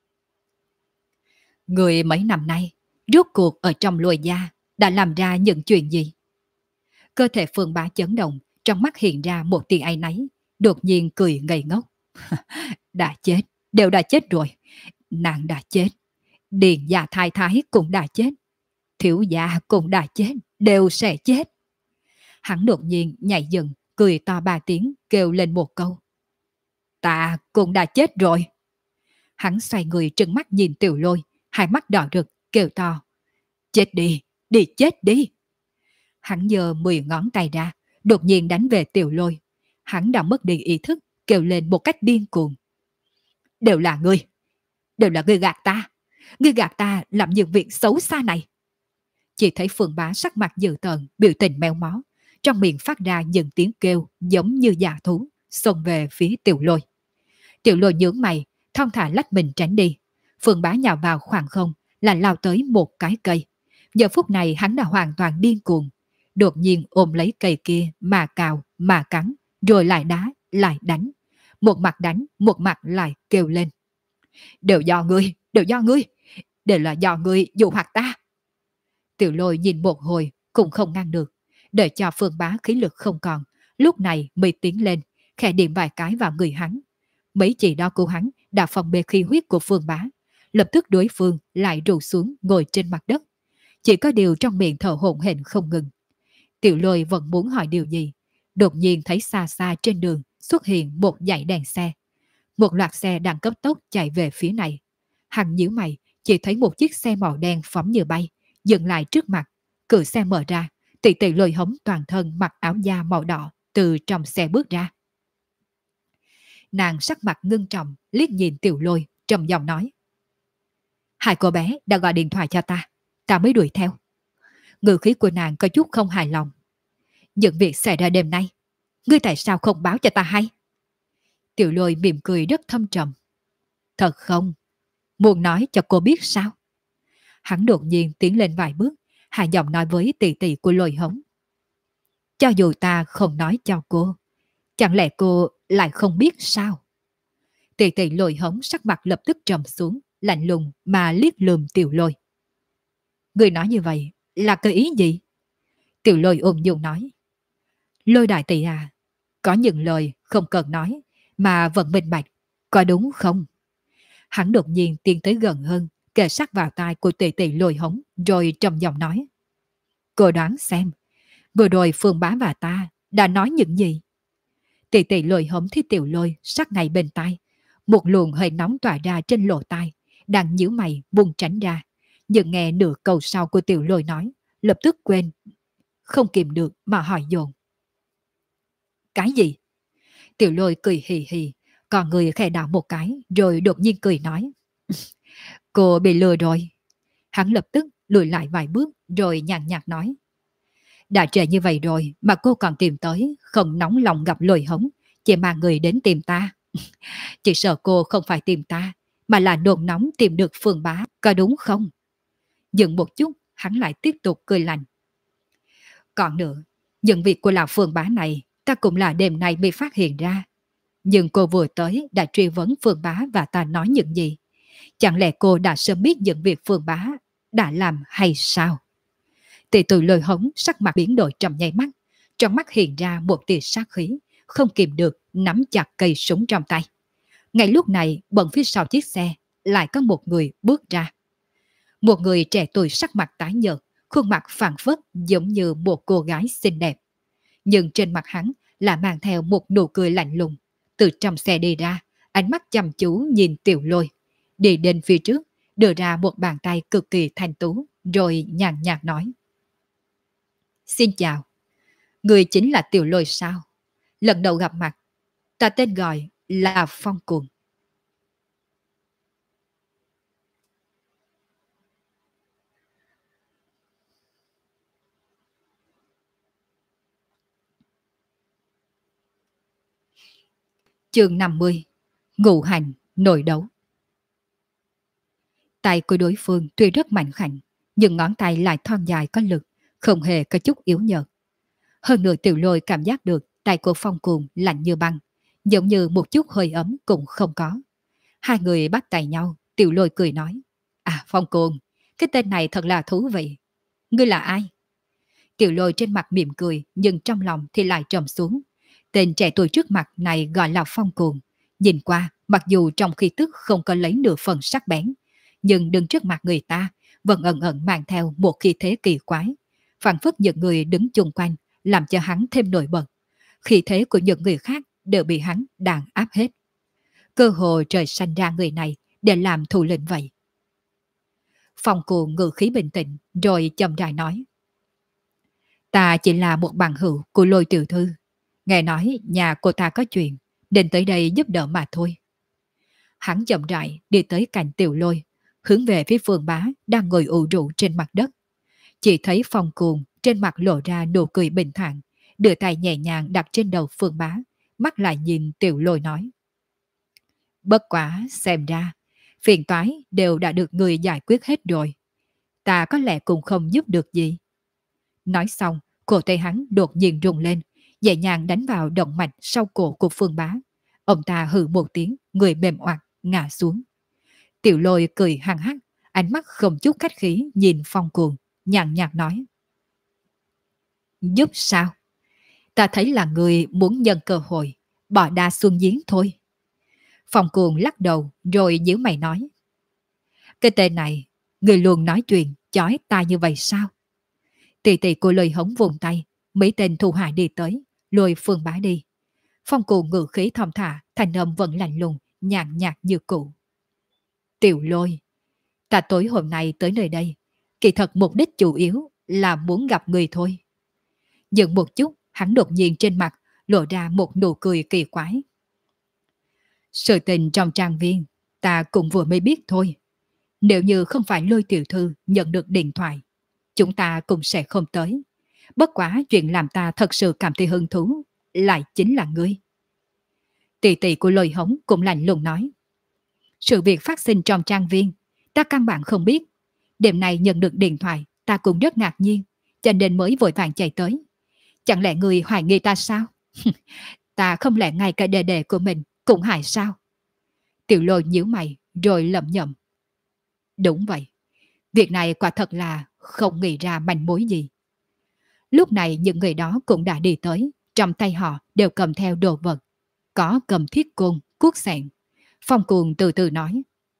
Người mấy năm nay, rốt cuộc ở trong Lôi gia đã làm ra những chuyện gì? Cơ thể Phương Bá chấn động, trong mắt hiện ra một tia áy náy, đột nhiên cười ngây ngốc. Đã chết, đều đã chết rồi. Nàng đã chết, Điền gia thái thái cũng đã chết, thiếu gia cũng đã chết, đều sẽ chết. Hắn đột nhiên nhảy dựng, cười to ba tiếng, kêu lên một câu: Ta cũng đã chết rồi. Hắn xoay người trừng mắt nhìn Tiểu Lôi, hai mắt đỏ rực, kêu to: Chết đi, đi chết đi. Hắn giơ 10 ngón tay ra, đột nhiên đánh về Tiểu Lôi. Hắn đã mất đi ý thức, kêu lên một cách điên cuồng: Đều là ngươi gạt ta. Ngươi gạt ta làm những việc xấu xa này. Chỉ thấy Phượng Bá sắc mặt dữ tợn, biểu tình méo mó, trong miệng phát ra những tiếng kêu giống như dã thú, xông về phía Tiểu Lôi. Tiểu Lôi nhướng mày, thong thả lách mình tránh đi. Phượng Bá nhào vào khoảng không, là lao tới một cái cây. Giờ phút này hắn đã hoàn toàn điên cuồng, đột nhiên ôm lấy cây kia mà cào, mà cắn, rồi lại đá, lại đánh. Một mặt đánh, một mặt lại kêu lên: Đều do ngươi, đều là do ngươi dụ hoặc ta. Tiểu Lôi nhìn một hồi cũng không ngăn được, đợi cho Phương Bá khí lực không còn, lúc này mới tiến lên, khẽ điểm vài cái vào người hắn. Mấy chỉ đo của hắn đã phòng bê khí huyết của Phương Bá, lập tức đối phương lại rủ xuống ngồi trên mặt đất. Chỉ có điều trong miệng thở hổn hển không ngừng, Tiểu Lôi vẫn muốn hỏi điều gì. Đột nhiên thấy xa xa trên đường xuất hiện một dãy đèn xe. Một loạt xe đang cấp tốc chạy về phía này. Hắn nhíu mày, chỉ thấy một chiếc xe màu đen phóng như bay, dừng lại trước mặt. Cửa xe mở ra, Tỷ Tỷ Lôi Hống toàn thân mặc áo da màu đỏ từ trong xe bước ra. Nàng sắc mặt ngưng trọng, liếc nhìn Tiểu Lôi, trầm giọng nói: hai cô bé đã gọi điện thoại cho ta mới đuổi theo. Ngữ khí của nàng có chút không hài lòng. Những việc xảy ra đêm nay, ngươi tại sao không báo cho ta hay? Tiểu Lôi mỉm cười rất thâm trầm. Thật không? Muốn nói cho cô biết sao? Hắn đột nhiên tiến lên vài bước, hạ giọng nói với tỷ tỷ của Lôi Hống. Cho dù ta không nói cho cô, chẳng lẽ cô lại không biết sao? Tỷ tỷ Lôi Hống sắc mặt lập tức trầm xuống, lạnh lùng mà liếc lườm Tiểu Lôi. Người nói như vậy là cái ý gì? Tiểu Lôi ôm nhu nói. Lôi đại tỷ à, có những lời không cần nói mà vẫn minh bạch, có đúng không? Hắn đột nhiên tiến tới gần hơn, kề sát vào tai của tỷ tỷ Lôi Hống, rồi trầm giọng nói. Cô đoán xem, vừa rồi Phương Bá và ta đã nói những gì? Tỷ tỷ Lôi Hống thấy Tiểu Lôi sát ngay bên tai, một luồng hơi nóng tỏa ra trên lỗ tai, đang nhíu mày buông tránh ra, nhưng nghe nửa câu sau của Tiểu Lôi nói, lập tức quên, không kìm được mà hỏi dồn. Cái gì? Tiểu Lôi cười hì hì, còn người khẽ đảo một cái, rồi đột nhiên cười nói. Cô bị lừa rồi. Hắn lập tức lùi lại vài bước, rồi nhàn nhạt nói. Đã trễ như vậy rồi mà cô còn tìm tới, không nóng lòng gặp Lôi Hống, chỉ mang người đến tìm ta. Chỉ sợ cô không phải tìm ta, mà là nôn nóng tìm được Phương Bá, có đúng không? Dừng một chút, hắn lại tiếp tục cười lạnh. Còn nữa, những việc của lão Phương Bá này, ta cũng là đêm nay bị phát hiện ra. Nhưng cô vừa tới đã truy vấn Phương Bá và ta nói những gì? Chẳng lẽ cô đã sớm biết những việc Phương Bá đã làm hay sao? Tỷ tử Lôi Hống sắc mặt biến đổi trong nháy mắt, trong mắt hiện ra một tia sát khí, không kìm được nắm chặt cây súng trong tay. Ngay lúc này, bận phía sau chiếc xe lại có một người bước ra. Một người trẻ tuổi sắc mặt tái nhợt, khuôn mặt phảng phất giống như một cô gái xinh đẹp. Nhưng trên mặt hắn là mang theo một nụ cười lạnh lùng. Từ trong xe đi ra, ánh mắt chăm chú nhìn Tiểu Lôi. Đi đến phía trước, đưa ra một bàn tay cực kỳ thanh tú, rồi nhàn nhạt nói. Xin chào, người chính là Tiểu Lôi sao? Lần đầu gặp mặt, ta tên gọi là Phong Cuồng. Chương 50. Ngũ hành nội đấu. Tay của đối phương tuy rất mạnh khảnh, nhưng ngón tay lại thon dài có lực, không hề có chút yếu nhợt. Hơn nữa Tiểu Lôi cảm giác được tay của Phong Cuồng lạnh như băng, giống như một chút hơi ấm cũng không có. Hai người bắt tay nhau, Tiểu Lôi cười nói. À Phong Cuồng, cái tên này thật là thú vị. Ngươi là ai? Tiểu Lôi trên mặt mỉm cười, nhưng trong lòng thì lại trầm xuống. Tên trẻ tuổi trước mặt này gọi là Phong Cuồng. Nhìn qua, mặc dù trong khí tức không có lấy nửa phần sắc bén, nhưng đứng trước mặt người ta vẫn ẩn ẩn mang theo một khí thế kỳ quái. Phản phất những người đứng chung quanh làm cho hắn thêm nổi bật. Khí thế của những người khác đều bị hắn đàn áp hết. Cơ hồ trời sanh ra người này để làm thủ lĩnh vậy. Phong Cuồng ngữ khí bình tĩnh rồi chậm rãi nói. Ta chỉ là một bằng hữu của Lôi tiểu thư. Nghe nói nhà cô ta có chuyện, nên tới đây giúp đỡ mà thôi. Hắn chậm rãi đi tới cạnh Tiểu Lôi, hướng về phía Phương Bá đang ngồi ủ rũ trên mặt đất. Chỉ thấy Phong Cuồng trên mặt lộ ra nụ cười bình thản, đưa tay nhẹ nhàng đặt trên đầu Phương Bá, mắt lại nhìn Tiểu Lôi nói. Bất quá xem ra, phiền toái đều đã được người giải quyết hết rồi. Ta có lẽ cũng không giúp được gì. Nói xong, cổ tay hắn đột nhiên rung lên, nhẹ nhàng đánh vào động mạch sau cổ của Phương Bá. Ông ta hừ một tiếng, người mềm oặt, ngã xuống. Tiểu Lôi cười hăng hắc, ánh mắt không chút khách khí nhìn Phong Cuồng, nhàn nhạt nói. Giúp sao? Ta thấy là người muốn nhân cơ hội, bỏ đa xuân giếng thôi. Phong Cuồng lắc đầu rồi nhíu mày nói. Cái tên này, người luôn nói chuyện chói tai như vậy sao? Tỷ tỷ của Lôi Hống vùng tay, Mấy tên thủ hạ đi tới, lùi Phương Bá đi. Phong Cuồng ngự khí thong thả, thanh âm vẫn lạnh lùng, nhàn nhạt như cũ. Tiểu Lôi, ta tối hôm nay tới nơi đây, kỳ thật mục đích chủ yếu là muốn gặp người thôi. Dừng một chút, hắn đột nhiên trên mặt lộ ra một nụ cười kỳ quái. Sự tình trong trang viên, ta cũng vừa mới biết thôi. Nếu như không phải Lôi tiểu thư nhận được điện thoại, chúng ta cũng sẽ không tới. Bất quá chuyện làm ta thật sự cảm thấy hứng thú, lại chính là ngươi. Tỷ tỷ của Lôi Hống cũng lạnh lùng nói. Sự việc phát sinh trong trang viên, ta căn bản không biết. Đêm nay nhận được điện thoại, ta cũng rất ngạc nhiên, cho nên mới vội vàng chạy tới. Chẳng lẽ người hoài nghi ta sao? Ta không lẽ ngay cả đề của mình cũng hại sao? Tiểu Lôi nhíu mày rồi lẩm nhẩm. Đúng vậy, việc này quả thật là không nghĩ ra manh mối gì. Lúc này những người đó cũng đã đi tới, trong tay họ đều cầm theo đồ vật. Có cầm thiết côn, cuốc sẹn. Phong Cuồng từ từ nói.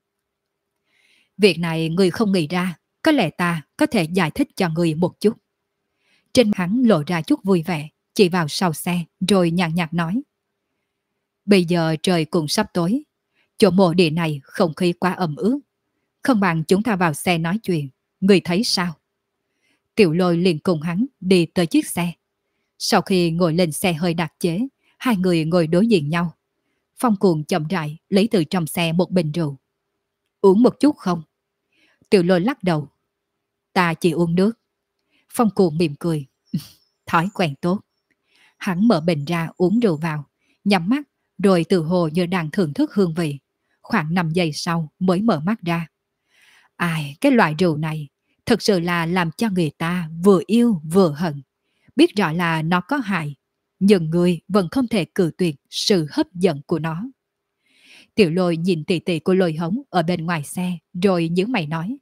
Việc này người không nghĩ ra, có lẽ ta có thể giải thích cho người một chút. Trên mặt hắn lộ ra chút vui vẻ, chỉ vào sau xe rồi nhàn nhạt nói. Bây giờ trời cũng sắp tối, chỗ mộ địa này không khí quá ẩm ướt. Không bằng chúng ta vào xe nói chuyện, người thấy sao? Tiểu Lôi liền cùng hắn đi tới chiếc xe. Sau khi ngồi lên xe hơi đặc chế, hai người ngồi đối diện nhau. Phong Cuồng chậm rãi lấy từ trong xe một bình rượu. Uống một chút không? Tiểu Lôi lắc đầu. Ta chỉ uống nước. Phong Cuồng mỉm cười. Thói quen tốt. Hắn mở bình ra uống rượu vào, nhắm mắt, rồi tự hồ như đang thưởng thức hương vị. Khoảng 5 giây sau mới mở mắt ra. Ai, cái loại rượu này thực sự là làm cho người ta vừa yêu vừa hận. Biết rõ là nó có hại, nhưng người vẫn không thể cự tuyệt sự hấp dẫn của nó. Tiểu Lôi nhìn tỷ tỷ của Lôi Hống ở bên ngoài xe, rồi nhướng mày nói.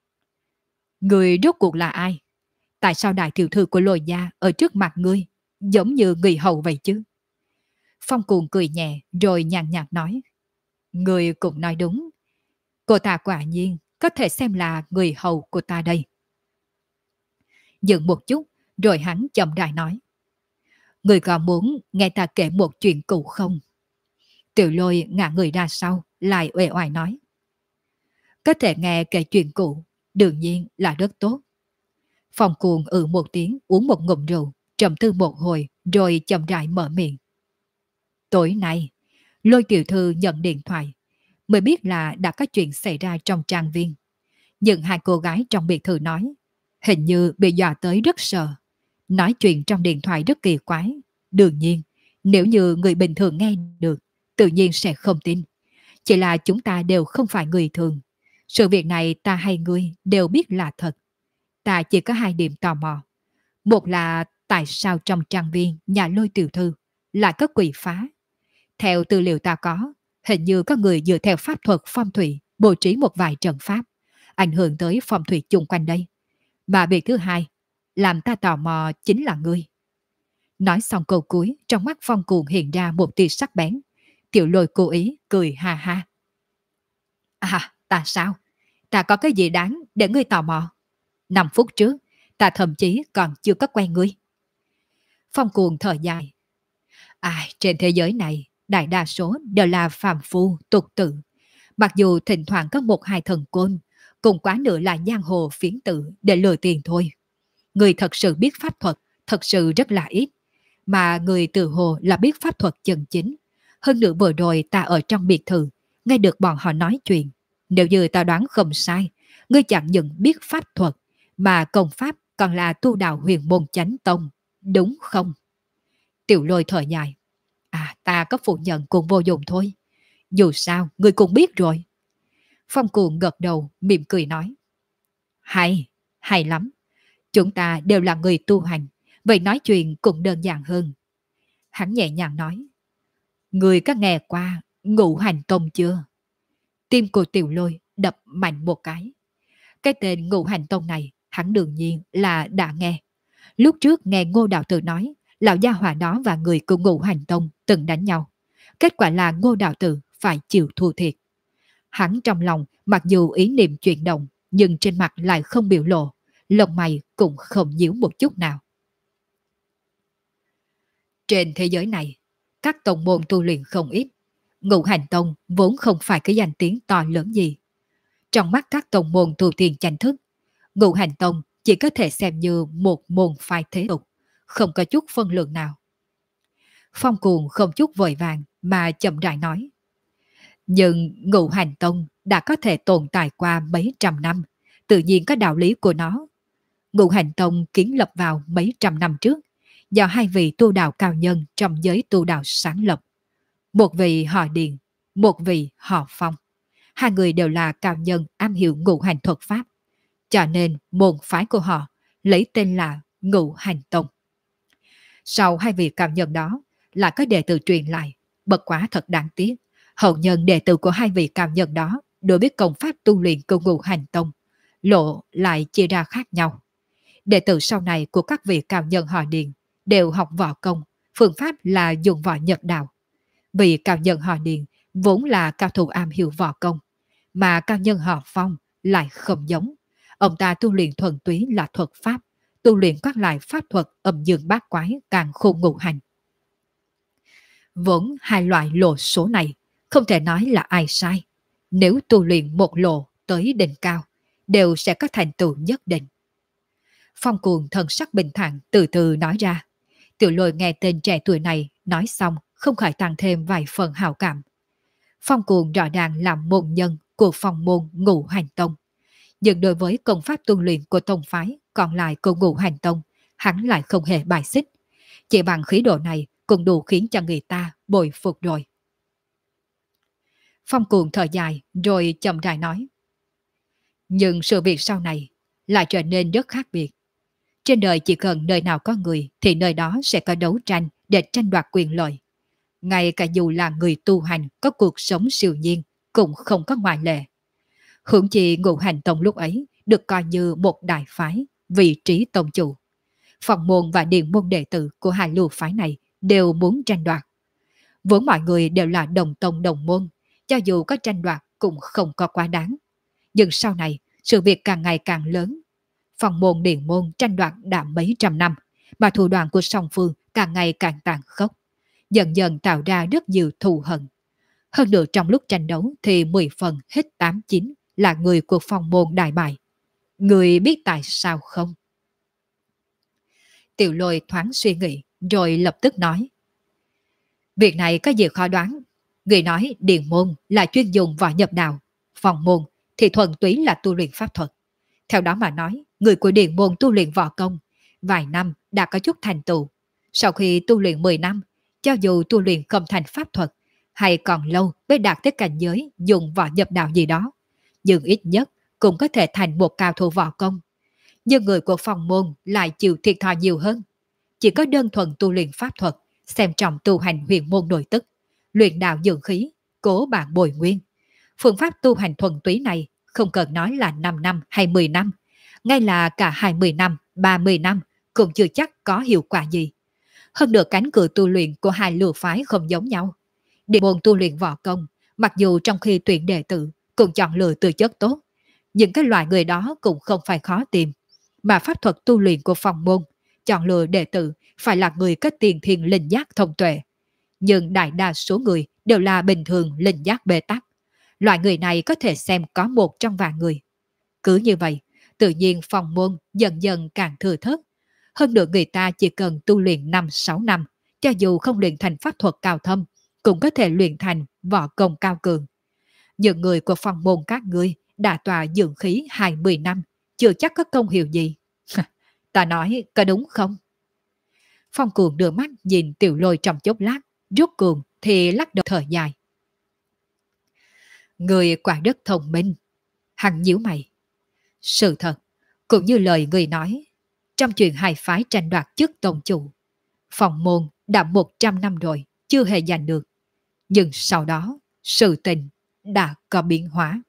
Người rốt cuộc là ai? Tại sao đại tiểu thư của Lôi gia ở trước mặt ngươi, giống như người hầu vậy chứ? Phong Cuồng cười nhẹ, rồi nhàn nhạt nói. Người cũng nói đúng. Cô ta quả nhiên có thể xem là người hầu của ta đây. Dừng một chút, rồi hắn chậm rãi nói. Người có muốn nghe ta kể một chuyện cũ không? Tiểu Lôi ngả người ra sau, lại uể oải nói. Có thể nghe kể chuyện cũ, đương nhiên là rất tốt. Phong Cuồng một tiếng, uống một ngụm rượu, trầm tư một hồi, rồi chậm rãi mở miệng. Tối nay, Lôi tiểu thư nhận điện thoại, mới biết là đã có chuyện xảy ra trong trang viên. Nhưng hai cô gái trong biệt thự nói, hình như bị dọa tới rất sợ. Nói chuyện trong điện thoại rất kỳ quái. Đương nhiên, nếu như người bình thường nghe được, tự nhiên sẽ không tin. Chỉ là chúng ta đều không phải người thường. Sự việc này ta hay ngươi đều biết là thật. Ta chỉ có 2 điểm tò mò. Một là tại sao trong trang viên nhà Lôi tiểu thư lại có quỷ phá. Theo tư liệu ta có, hình như có người dựa theo pháp thuật phong thủy bố trí một vài trận pháp, ảnh hưởng tới phong thủy chung quanh đây. Mà việc thứ hai, làm ta tò mò chính là ngươi. Nói xong câu cuối, trong mắt Phong Cuồng hiện ra một tia sắc bén. Tiểu Lôi cố ý cười ha ha. À, ta sao? Ta có cái gì đáng để ngươi tò mò? 5 phút trước, ta thậm chí còn chưa có quen ngươi. Phong Cuồng thở dài. Trên thế giới này, đại đa số đều là phàm phu, tục tử. Mặc dù thỉnh thoảng có 1-2 thần côn, cùng quá nữa là giang hồ phiến tử để lừa tiền thôi. Người thật sự biết pháp thuật, thật sự rất là ít. Mà người tự hồ là biết pháp thuật chân chính. Hơn nữa vừa rồi ta ở trong biệt thự, nghe được bọn họ nói chuyện. Nếu như ta đoán không sai, ngươi chẳng những biết pháp thuật, mà công pháp còn là tu đạo huyền môn chánh tông, đúng không? Tiểu Lôi thở dài. Ta có phủ nhận cũng vô dụng thôi. Dù sao, ngươi cũng biết rồi. Phong Cuồng gật đầu, mỉm cười nói. Hay lắm. Chúng ta đều là người tu hành, vậy nói chuyện cũng đơn giản hơn. Hắn nhẹ nhàng nói. Ngươi có nghe qua Ngũ Hành Tông chưa? Tim của Tiểu Lôi đập mạnh một cái. Cái tên Ngũ Hành Tông này, hắn đương nhiên là đã nghe. Lúc trước nghe Ngô Đạo Tử nói, lão gia hỏa đó và người của Ngũ Hành Tông từng đánh nhau. Kết quả là Ngô Đạo Tử phải chịu thua thiệt. Hắn trong lòng mặc dù ý niệm chuyển động, nhưng trên mặt lại không biểu lộ, lông mày cũng không nhíu một chút nào. Trên thế giới này, các tông môn tu luyện không ít. Ngũ Hành Tông vốn không phải cái danh tiếng to lớn gì. Trong mắt các tông môn tu tiên chánh thức, Ngũ Hành Tông chỉ có thể xem như một môn phái thế tục, không có chút phân lượng nào. Phong Cuồng không chút vội vàng mà chậm rãi nói. Nhưng Ngũ Hành Tông đã có thể tồn tại qua mấy trăm năm, tự nhiên có đạo lý của nó. Ngũ Hành Tông kiến lập vào mấy trăm năm trước, do hai vị tu đạo cao nhân trong giới tu đạo sáng lập. Một vị họ Điền, một vị họ Phong. Hai người đều là cao nhân am hiểu ngũ hành thuật pháp, cho nên môn phái của họ lấy tên là Ngũ Hành Tông. Sau hai vị cao nhân đó là có đệ tử truyền lại, bất quá thật đáng tiếc. Hậu nhân đệ tử của hai vị cao nhân đó đối biết công pháp tu luyện của Ngũ Hành Tông, lộ lại chia ra khác nhau. Đệ tử sau này của các vị cao nhân họ Điền đều học võ công, phương pháp là dùng võ nhập đạo. Vị cao nhân họ Điền vốn là cao thủ am hiểu võ công, mà cao nhân họ Phong lại không giống. Ông ta tu luyện thuần túy là thuật pháp, tu luyện các loại pháp thuật âm dương bát quái càng khôn ngũ hành. Vốn hai loại lộ số này, không thể nói là ai sai. Nếu tu luyện một lộ tới đỉnh cao, đều sẽ có thành tựu nhất định. Phong Cuồng thần sắc bình thản từ từ nói ra. Tiểu Lôi nghe tên trẻ tuổi này nói xong không khỏi tăng thêm vài phần hào cảm. Phong Cuồng rõ ràng làm môn nhân của phong môn Ngũ Hành Tông. Nhưng đối với công pháp tu luyện của tông phái còn lại của Ngũ Hành Tông, hắn lại không hề bài xích. Chỉ bằng khí độ này cũng đủ khiến cho người ta bội phục rồi. Phong Cuồng thở dài rồi chậm rãi nói. Nhưng sự việc sau này lại trở nên rất khác biệt. Trên đời chỉ cần nơi nào có người thì nơi đó sẽ có đấu tranh để tranh đoạt quyền lợi. Ngay cả dù là người tu hành có cuộc sống siêu nhiên cũng không có ngoại lệ. Hưởng chi Ngũ Hành Tông lúc ấy được coi như một đại phái, vị trí tông chủ. Phòng môn và điện môn đệ tử của hai lưu phái này đều muốn tranh đoạt. Vốn mọi người đều là đồng tông đồng môn, cho dù có tranh đoạt cũng không có quá đáng. Nhưng sau này, sự việc càng ngày càng lớn. Phòng môn điện môn tranh đoạt đã mấy trăm năm, mà thủ đoạn của song phương càng ngày càng tàn khốc, dần dần tạo ra rất nhiều thù hận. Hơn nữa trong lúc tranh đấu thì 10 phần hết 8-9 là người của phòng môn đại bại. Người biết tại sao không? Tiểu Lôi thoáng suy nghĩ rồi lập tức nói. Việc này có gì khó đoán. Người nói điện môn là chuyên dùng võ nhập đạo, phòng môn thì thuần túy là tu luyện pháp thuật. Theo đó mà nói, người của điện môn tu luyện võ công, vài năm đã có chút thành tựu. Sau khi tu luyện 10 năm, cho dù tu luyện không thành pháp thuật, hay còn lâu mới đạt tới cảnh giới dùng võ nhập đạo gì đó, nhưng ít nhất cũng có thể thành một cao thủ võ công. Nhưng người của phòng môn lại chịu thiệt thòi nhiều hơn. Chỉ có đơn thuần tu luyện pháp thuật, xem trọng tu hành huyền môn nội tức, luyện đạo dưỡng khí, cố bản bồi nguyên. Phương pháp tu hành thuần túy này không cần nói là 5 năm hay 10 năm, ngay là cả 20 năm, 30 năm cũng chưa chắc có hiệu quả gì. Hơn nữa cánh cửa tu luyện của hai lưu phái không giống nhau. Địa môn tu luyện võ công, mặc dù trong khi tuyển đệ tử cũng chọn lựa tư chất tốt, nhưng cái loại người đó cũng không phải khó tìm. Mà pháp thuật tu luyện của phòng môn, chọn lựa đệ tử phải là người có tiền thiên linh giác thông tuệ. Nhưng đại đa số người đều là bình thường linh giác bế tắc. Loại người này có thể xem có một trong vài người. Cứ như vậy, tự nhiên phòng môn dần dần càng thừa thớt. Hơn nữa người ta chỉ cần tu luyện 5-6 năm, cho dù không luyện thành pháp thuật cao thâm, cũng có thể luyện thành võ công cao cường. Những người của phòng môn các ngươi đã tòa dưỡng khí 20 năm, chưa chắc có công hiệu gì. Ta nói có đúng không? Phong Cuồng đưa mắt nhìn Tiểu Lôi trong chốc lát, rốt cuồng thì lắc đầu thở dài. Người quả đất thông minh. Hắn nhíu mày. Sự thật, cũng như lời người nói, trong chuyện hai phái tranh đoạt chức tôn chủ, phòng môn đã 100 năm rồi, chưa hề giành được. Nhưng sau đó, sự tình đã có biến hóa.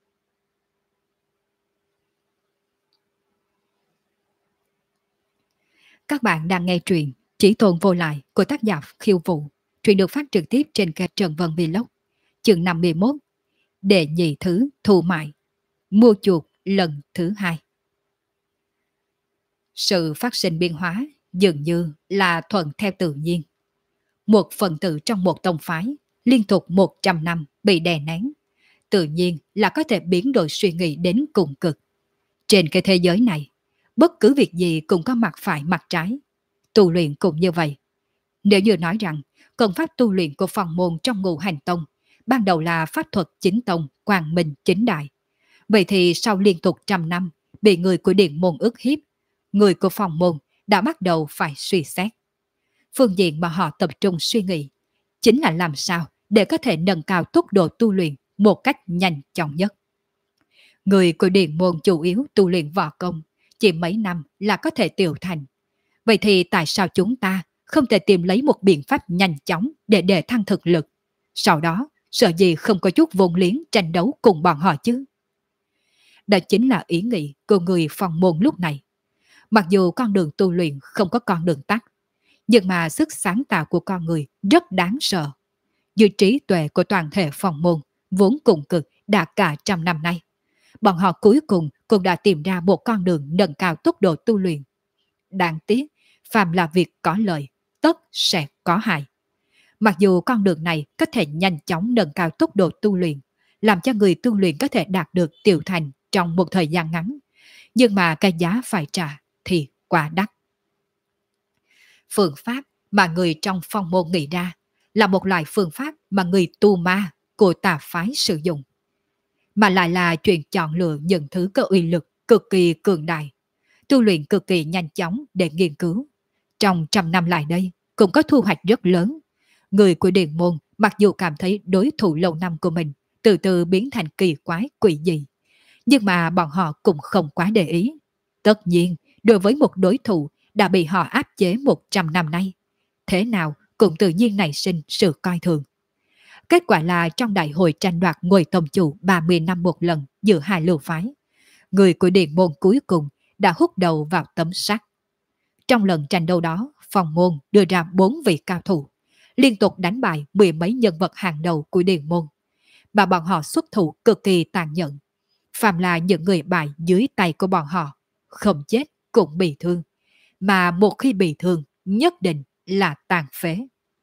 Các bạn đang nghe truyện Chỉ Tồn Vô Lại của tác giả Khiêu Vũ. Truyện được phát trực tiếp trên kênh Trần Vân Vlog. Chương 51. Đệ nhị thứ thù mại. Mua chuộc lần thứ hai. Sự phát sinh biến hóa dường như là thuận theo tự nhiên. Một phần tử trong một tông phái, liên tục 100 năm bị đè nén, tự nhiên là có thể biến đổi suy nghĩ đến cùng cực. Trên cái thế giới này, bất cứ việc gì cũng có mặt phải mặt trái. Tu luyện cũng như vậy. Nếu như nói rằng công pháp tu luyện của phòng môn trong Ngũ Hành Tông ban đầu là pháp thuật chính tông, quang minh chính đại, vậy thì sau liên tục trăm năm bị người của điện môn ức hiếp, người của phòng môn đã bắt đầu phải suy xét. Phương diện mà họ tập trung suy nghĩ chính là làm sao để có thể nâng cao tốc độ tu luyện một cách nhanh chóng nhất. Người của điện môn chủ yếu tu luyện võ công, chỉ mấy năm là có thể tiểu thành. Vậy thì tại sao chúng ta không thể tìm lấy một biện pháp nhanh chóng để đề thăng thực lực? Sau đó, sợ gì không có chút vốn liếng tranh đấu cùng bọn họ chứ? Đó chính là ý nghĩ của người phòng môn lúc này. Mặc dù con đường tu luyện không có con đường tắt, nhưng mà sức sáng tạo của con người rất đáng sợ. Như trí tuệ của toàn thể phòng môn, vốn cùng cực đã cả trăm năm nay. Bọn họ cuối cùng cũng đã tìm ra một con đường nâng cao tốc độ tu luyện. Đáng tiếc, phàm là việc có lợi, tất sẽ có hại. Mặc dù con đường này có thể nhanh chóng nâng cao tốc độ tu luyện, làm cho người tu luyện có thể đạt được tiểu thành trong một thời gian ngắn, nhưng mà cái giá phải trả thì quá đắt. Phương pháp mà người trong phong môn nghĩ ra là một loại phương pháp mà người tu ma của tà phái sử dụng, mà lại là chuyện chọn lựa những thứ có uy lực cực kỳ cường đại, tu luyện cực kỳ nhanh chóng để nghiên cứu. Trong trăm năm lại đây cũng có thu hoạch rất lớn. Người của điện môn mặc dù cảm thấy đối thủ lâu năm của mình từ từ biến thành kỳ quái quỷ dị, nhưng mà bọn họ cũng không quá để ý. Tất nhiên, đối với một đối thủ đã bị họ áp chế 100 năm nay, thế nào cũng tự nhiên nảy sinh sự coi thường. Kết quả là trong đại hội tranh đoạt ngôi tông chủ 30 năm một lần giữa hai lưu phái, người của điện môn cuối cùng đã hút đầu vào tấm sắt. Trong lần tranh đấu đó, phòng môn đưa ra 4 vị cao thủ, liên tục đánh bại mười mấy nhân vật hàng đầu của điện môn. Mà bọn họ xuất thủ cực kỳ tàn nhẫn. Phàm là những người bại dưới tay của bọn họ, không chết cũng bị thương. Mà một khi bị thương, nhất định là tàn phế.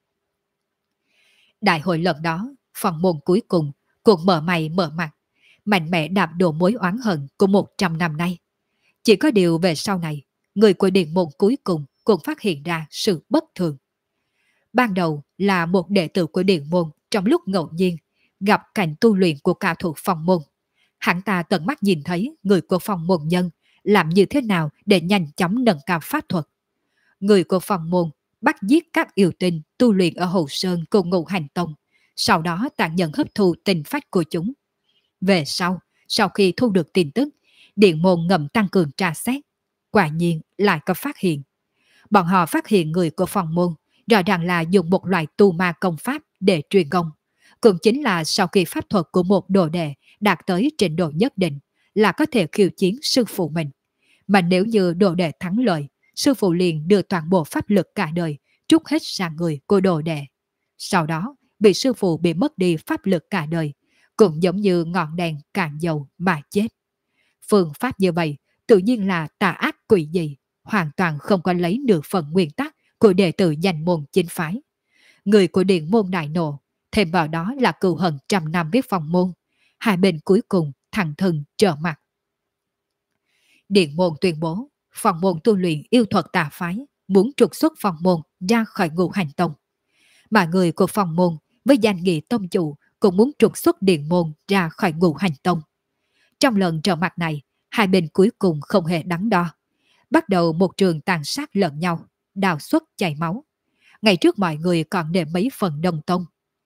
Đại hội lần đó, phòng môn cuối cùng cũng mở mày mở mặt, mạnh mẽ đạp đổ mối oán hận của 100 năm nay. Chỉ có điều về sau này, người của điện môn cuối cùng cũng phát hiện ra sự bất thường. Ban đầu là một đệ tử của điện môn trong lúc ngẫu nhiên gặp cảnh tu luyện của cao thủ phòng môn. Hắn ta tận mắt nhìn thấy người của phòng môn nhân làm như thế nào để nhanh chóng nâng cao pháp thuật. Người của phòng môn bắt giết các yêu tinh tu luyện ở Hồ Sơn cùng Ngũ Hành Tông, sau đó tàn nhẫn hấp thu tinh phách của chúng. Về sau khi thu được tin tức, điện môn ngầm tăng cường tra xét, quả nhiên lại có phát hiện. Bọn họ phát hiện người của phòng môn rõ ràng là dùng một loại tu ma công pháp để truyền công. Cũng chính là sau khi pháp thuật của một đồ đệ đạt tới trình độ nhất định là có thể khiêu chiến sư phụ mình. Mà nếu như đồ đệ thắng lợi, sư phụ liền đưa toàn bộ pháp lực cả đời trút hết sang người của đồ đệ. Sau đó, bị sư phụ bị mất đi pháp lực cả đời, cũng giống như ngọn đèn cạn dầu mà chết. Phương pháp như vậy tự nhiên là tà ác quỷ dị, hoàn toàn không có lấy nửa phần nguyên tắc của đệ tử danh môn chính phái. Người của điện môn đại nộ, thêm vào đó là cừu hận trăm năm với phòng môn. Hai bên cuối cùng thẳng thừng trở mặt. Điện môn tuyên bố, phòng môn tu luyện yêu thuật tà phái, muốn trục xuất phòng môn ra khỏi Ngũ Hành Tông. Mà người của phòng môn với danh nghĩa tông chủ cũng muốn trục xuất điện môn ra khỏi Ngũ Hành Tông. Trong lần trở mặt này, hai bên cuối cùng không hề đắn đo. Bắt đầu một trường tàn sát lẫn nhau, đào xuất chảy máu. Ngày trước mọi người còn để mấy phần đồng tông.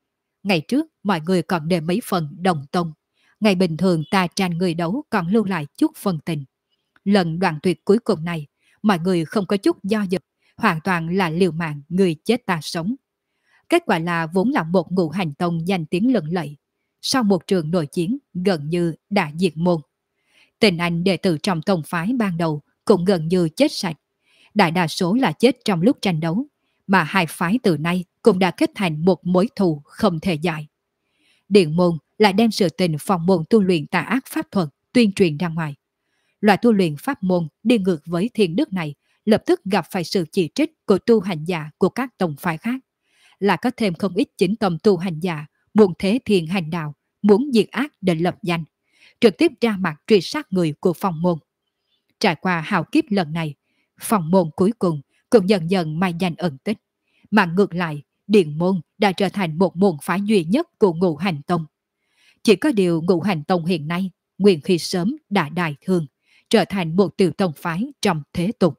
Ngày bình thường ta tranh người đấu còn lưu lại chút phần tình. Lần đoạn tuyệt cuối cùng này, mọi người không có chút do dự, hoàn toàn là liều mạng người chết ta sống. Kết quả là vốn là một Ngũ Hành Tông danh tiếng lừng lẫy. Sau một trường nội chiến gần như đã diệt môn. Tình anh đệ tử trong tông phái ban đầu cũng gần như chết sạch. Đại đa số là chết trong lúc tranh đấu, mà hai phái từ nay cũng đã kết thành một mối thù không thể giải. Điện môn lại đem sự tình phòng môn tu luyện tà ác pháp thuật tuyên truyền ra ngoài. Loại tu luyện pháp môn đi ngược với thiên đức này lập tức gặp phải sự chỉ trích của tu hành giả của các tông phái khác, là có thêm không ít chính tâm tu hành giả, muốn thế thiền hành đạo, muốn diệt ác để lập danh, trực tiếp ra mặt truy sát người của Phong môn. Trải qua hào kiếp lần này, Phong môn cuối cùng cũng dần dần mai danh ẩn tích, mà ngược lại, Điện môn đã trở thành một môn phái duy nhất của Ngũ Hành Tông. Chỉ có điều Ngũ Hành Tông hiện nay, nguyên khí sớm đã đại thương, trở thành một tiểu tông phái trong thế tục.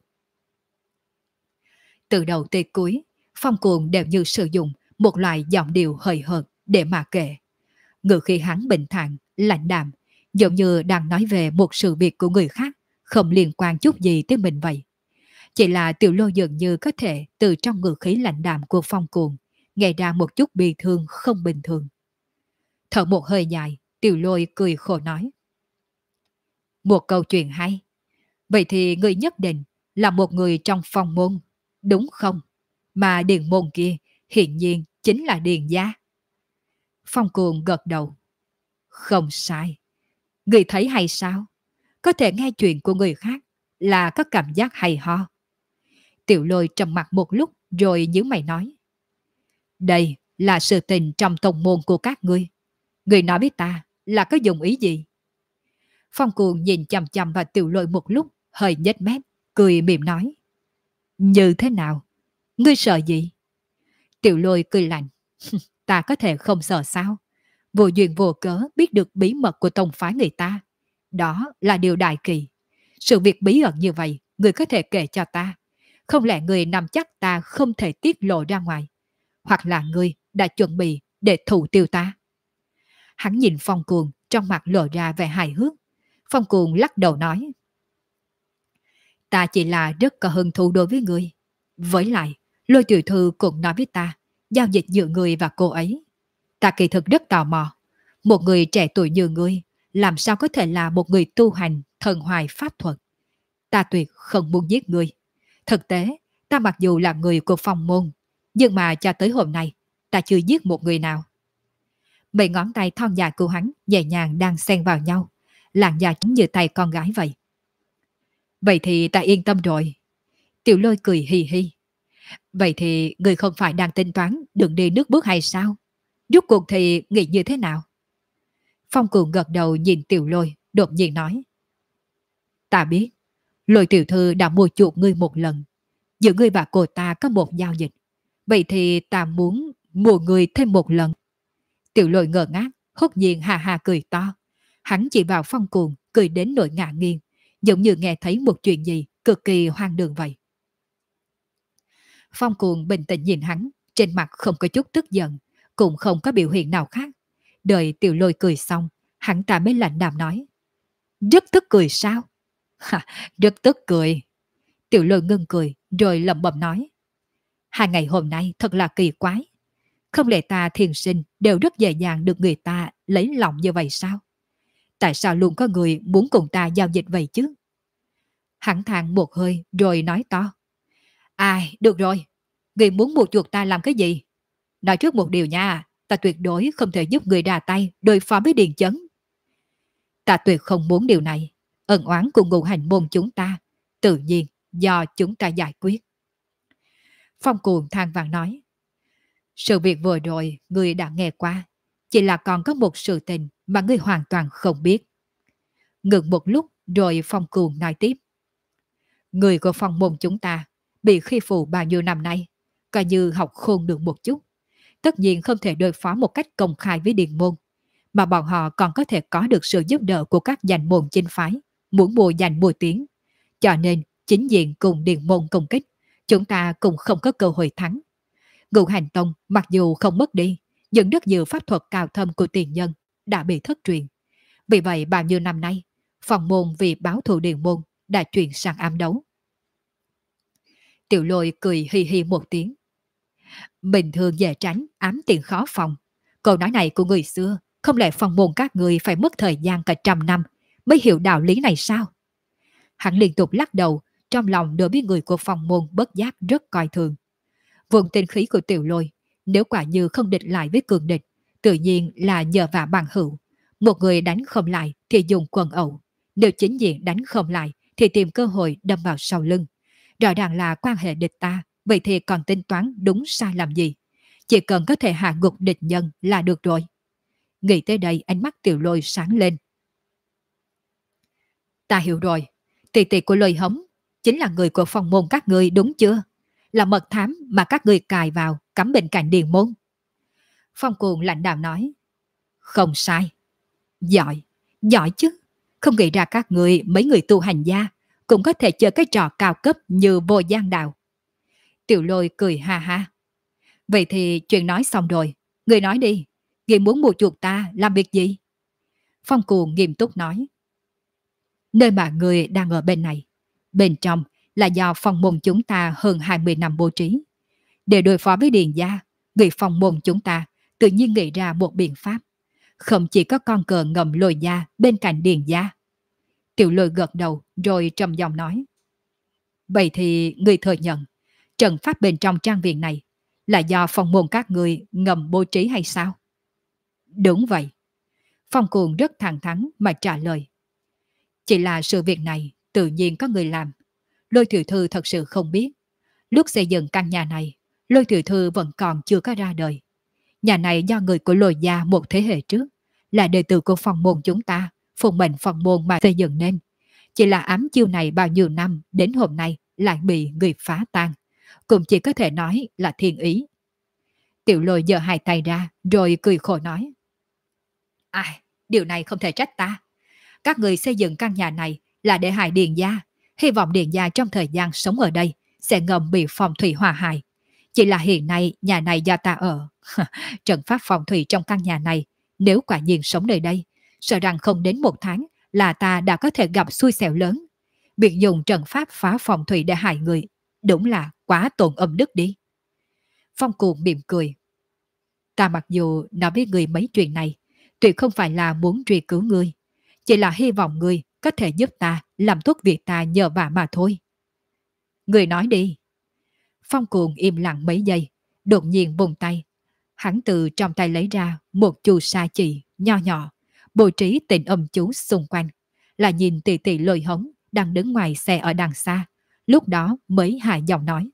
Từ đầu tới cuối, Phong Cuồng đều như sử dụng một loại giọng điệu hời hợt để mà kể. Ngữ khí hắn bình thản, lạnh đạm, giống như đang nói về một sự việc của người khác, không liên quan chút gì tới mình vậy. Chỉ là Tiểu Lôi dường như có thể từ trong ngữ khí lạnh đạm của Phong Cuồng nghe ra một chút bi thương không bình thường. Thở một hơi dài, Tiểu Lôi cười khổ nói: một câu chuyện hay. Vậy thì người nhất định là một người trong Phong môn, đúng không? Mà Điền môn kia hiển nhiên chính là Điền gia. Phong Cuồng gật đầu. Không sai. Người thấy hay sao? Có thể nghe chuyện của người khác là có cảm giác hay ho. Tiểu Lôi trầm mặt một lúc rồi nhíu mày nói: đây là sự tình trong tông môn của các ngươi. Người nói với ta là có dụng ý gì? Phong Cuồng nhìn chằm chằm vào Tiểu Lôi một lúc, hơi nhếch mép, cười mỉm nói: như thế nào? Ngươi sợ gì? Tiểu Lôi cười lạnh: ta có thể không sợ sao? Vô duyên vô cớ biết được bí mật của tông phái người ta, đó là điều đại kỳ. Sự việc bí ẩn như vậy, người có thể kể cho ta. Không lẽ người nằm chắc ta không thể tiết lộ ra ngoài? Hoặc là người đã chuẩn bị để thủ tiêu ta? Hắn nhìn Phong Cuồng, trong mặt lộ ra vẻ hài hước. Phong Cuồng lắc đầu nói: ta chỉ là rất có hứng thú đối với người. Với lại, Lôi tiểu thư cũng nói với ta giao dịch giữa người và cô ấy. Ta kỳ thực rất tò mò. Một người trẻ tuổi như ngươi làm sao có thể là một người tu hành thần hoài pháp thuật? Ta tuyệt không muốn giết ngươi. Thực tế, ta mặc dù là người của Phong môn, nhưng mà cho tới hôm nay, ta chưa giết một người nào. Mấy ngón tay thon dài của hắn nhẹ nhàng đang xen vào nhau, làn da trắng như tay con gái vậy. Vậy thì ta yên tâm rồi. Tiểu Lôi cười hì hì. Vậy thì người không phải đang tính toán đường đi nước bước hay sao? Rốt cuộc thì nghĩ như thế nào? Phong Cuồng gật đầu nhìn Tiểu Lôi, đột nhiên nói: ta biết, Lôi tiểu thư đã mua chuộc ngươi một lần. Giữa ngươi và cô ta có một giao dịch. Vậy thì ta muốn mua ngươi thêm một lần. Tiểu Lôi ngờ ngác, hốt nhiên hà hà cười to. Hắn chỉ vào Phong Cuồng, cười đến nỗi ngả nghiêng, giống như nghe thấy một chuyện gì cực kỳ hoang đường vậy. Phong Cuồng bình tĩnh nhìn hắn, trên mặt không có chút tức giận, cũng không có biểu hiện nào khác. Đợi Tiểu Lôi cười xong, hắn ta mới lạnh đàm nói: rất tức cười sao? Ha, rất tức cười. Tiểu Lôi ngưng cười, rồi lẩm bẩm nói: hai ngày hôm nay thật là kỳ quái. Không lẽ ta thiền sinh đều rất dễ dàng được người ta lấy lòng như vậy sao? Tại sao luôn có người muốn cùng ta giao dịch vậy chứ? Hắn than một hơi rồi nói to: ai, được rồi. Người muốn buộc chuộc ta làm cái gì? Nói trước một điều nha, ta tuyệt đối không thể giúp người đà tay đối phó với Điền Chấn. Ta tuyệt không muốn điều này. Ân oán của Ngũ Hành môn chúng ta, tự nhiên do chúng ta giải quyết. Phong Cuồng than vãn nói: sự việc vừa rồi người đã nghe qua, chỉ là còn có một sự tình mà người hoàn toàn không biết. Ngừng một lúc rồi Phong Cuồng nói tiếp: người của Phong môn chúng ta bị khi phụ bao nhiêu năm nay, coi như học khôn được một chút. Tất nhiên không thể đối phó một cách công khai với Điền môn, mà bọn họ còn có thể có được sự giúp đỡ của các danh môn chinh phái, muốn mua giành mua tiếng. Cho nên, chính diện cùng Điền môn công kích, chúng ta cũng không có cơ hội thắng. Ngũ Hành Tông mặc dù không mất đi, nhưng rất nhiều pháp thuật cao thâm của tiền nhân đã bị thất truyền. Vì vậy bao nhiêu năm nay, Phong môn vì báo thù Điền môn đã chuyển sang ám đấu. Tiểu Lôi cười hi hi một tiếng. Bình thường dễ tránh, ám tiền khó phòng. Câu nói này của người xưa, không lẽ Phong môn các người phải mất thời gian cả 100 năm mới hiểu đạo lý này sao? Hắn liên tục lắc đầu, trong lòng đối với người của Phong môn bất giác rất coi thường. Vùng tinh khí của Tiểu Lôi, nếu quả như không địch lại với cường địch, tự nhiên là nhờ vả bằng hữu. Một người đánh không lại thì dùng quần ẩu, nếu chính diện đánh không lại thì tìm cơ hội đâm vào sau lưng. Rõ ràng là quan hệ địch ta, vậy thì còn tính toán đúng sai làm gì? chỉ cần có thể hạ gục địch nhân là được rồi. Nghĩ tới đây ánh mắt Tiểu Lôi sáng lên. Ta hiểu rồi, tỷ tỷ của Lôi Hống chính là người của phòng môn các ngươi đúng chưa? Là mật thám mà các ngươi cài vào cắm bên cạnh điền môn. Phong Cuồng lạnh đạm nói. Không sai. Giỏi, giỏi chứ. Không nghĩ ra các người mấy người tu hành gia cũng có thể chơi cái trò cao cấp như vô gian đạo. Tiểu Lôi cười ha ha. Vậy thì chuyện nói xong rồi. Người nói đi. Người muốn mua chuộc ta làm việc gì? Phong Cuồng nghiêm túc nói. Nơi mà người đang ở bên này. Bên trong là do phòng môn chúng ta hơn 20 năm bố trí. Để đối phó với Điền gia, người phòng môn chúng ta tự nhiên nghĩ ra một biện pháp. Không chỉ có con cờ ngầm Lôi gia bên cạnh Điền gia. Tiểu Lôi gật đầu rồi trầm giọng nói. Vậy thì người thừa nhận trận pháp bên trong trang viện này là do phòng môn các người ngầm bố trí hay sao? Đúng vậy. Phong Cuồng rất thẳng thắn mà trả lời. Chỉ là sự việc này tự nhiên có người làm. Lôi tiểu thư thật sự không biết. Lúc xây dựng căn nhà này, Lôi tiểu thư vẫn còn chưa có ra đời. Nhà này do người của Lôi gia một thế hệ trước, là đệ tử của phòng môn chúng ta, phụng mệnh phòng môn mà xây dựng nên. Chỉ là ám chiêu này bao nhiêu năm đến hôm nay lại bị người phá tan. Cũng chỉ có thể nói là thiên ý. Tiểu Lôi giơ hai tay ra rồi cười khổ nói. Ai, điều này không thể trách ta. Các người xây dựng căn nhà này là để hại Điền gia. Hy vọng Điền gia trong thời gian sống ở đây sẽ ngầm bị phong thủy hòa hại. Chỉ là hiện nay nhà này do ta ở. Trận pháp phong thủy trong căn nhà này, nếu quả nhiên sống nơi đây, sợ rằng không đến một tháng là ta đã có thể gặp xui xẻo lớn. Việc dùng trận pháp phá phong thủy để hại người, đúng là quá tổn âm đức đi. Phong Cuồng mỉm cười. Ta mặc dù nói với người mấy chuyện này, tuyệt không phải là muốn truy cứu ngươi, chỉ là hy vọng ngươi có thể giúp ta làm tốt việc ta nhờ vả mà thôi. Ngươi nói đi. Phong Cuồng im lặng mấy giây, đột nhiên vùng tay. Hắn từ trong tay lấy ra một chu sa chỉ nho nhỏ, bố trí tình âm chú xung quanh, là nhìn tỷ tỷ Lôi Hống đang đứng ngoài xe ở đằng xa, lúc đó mới hạ giọng nói.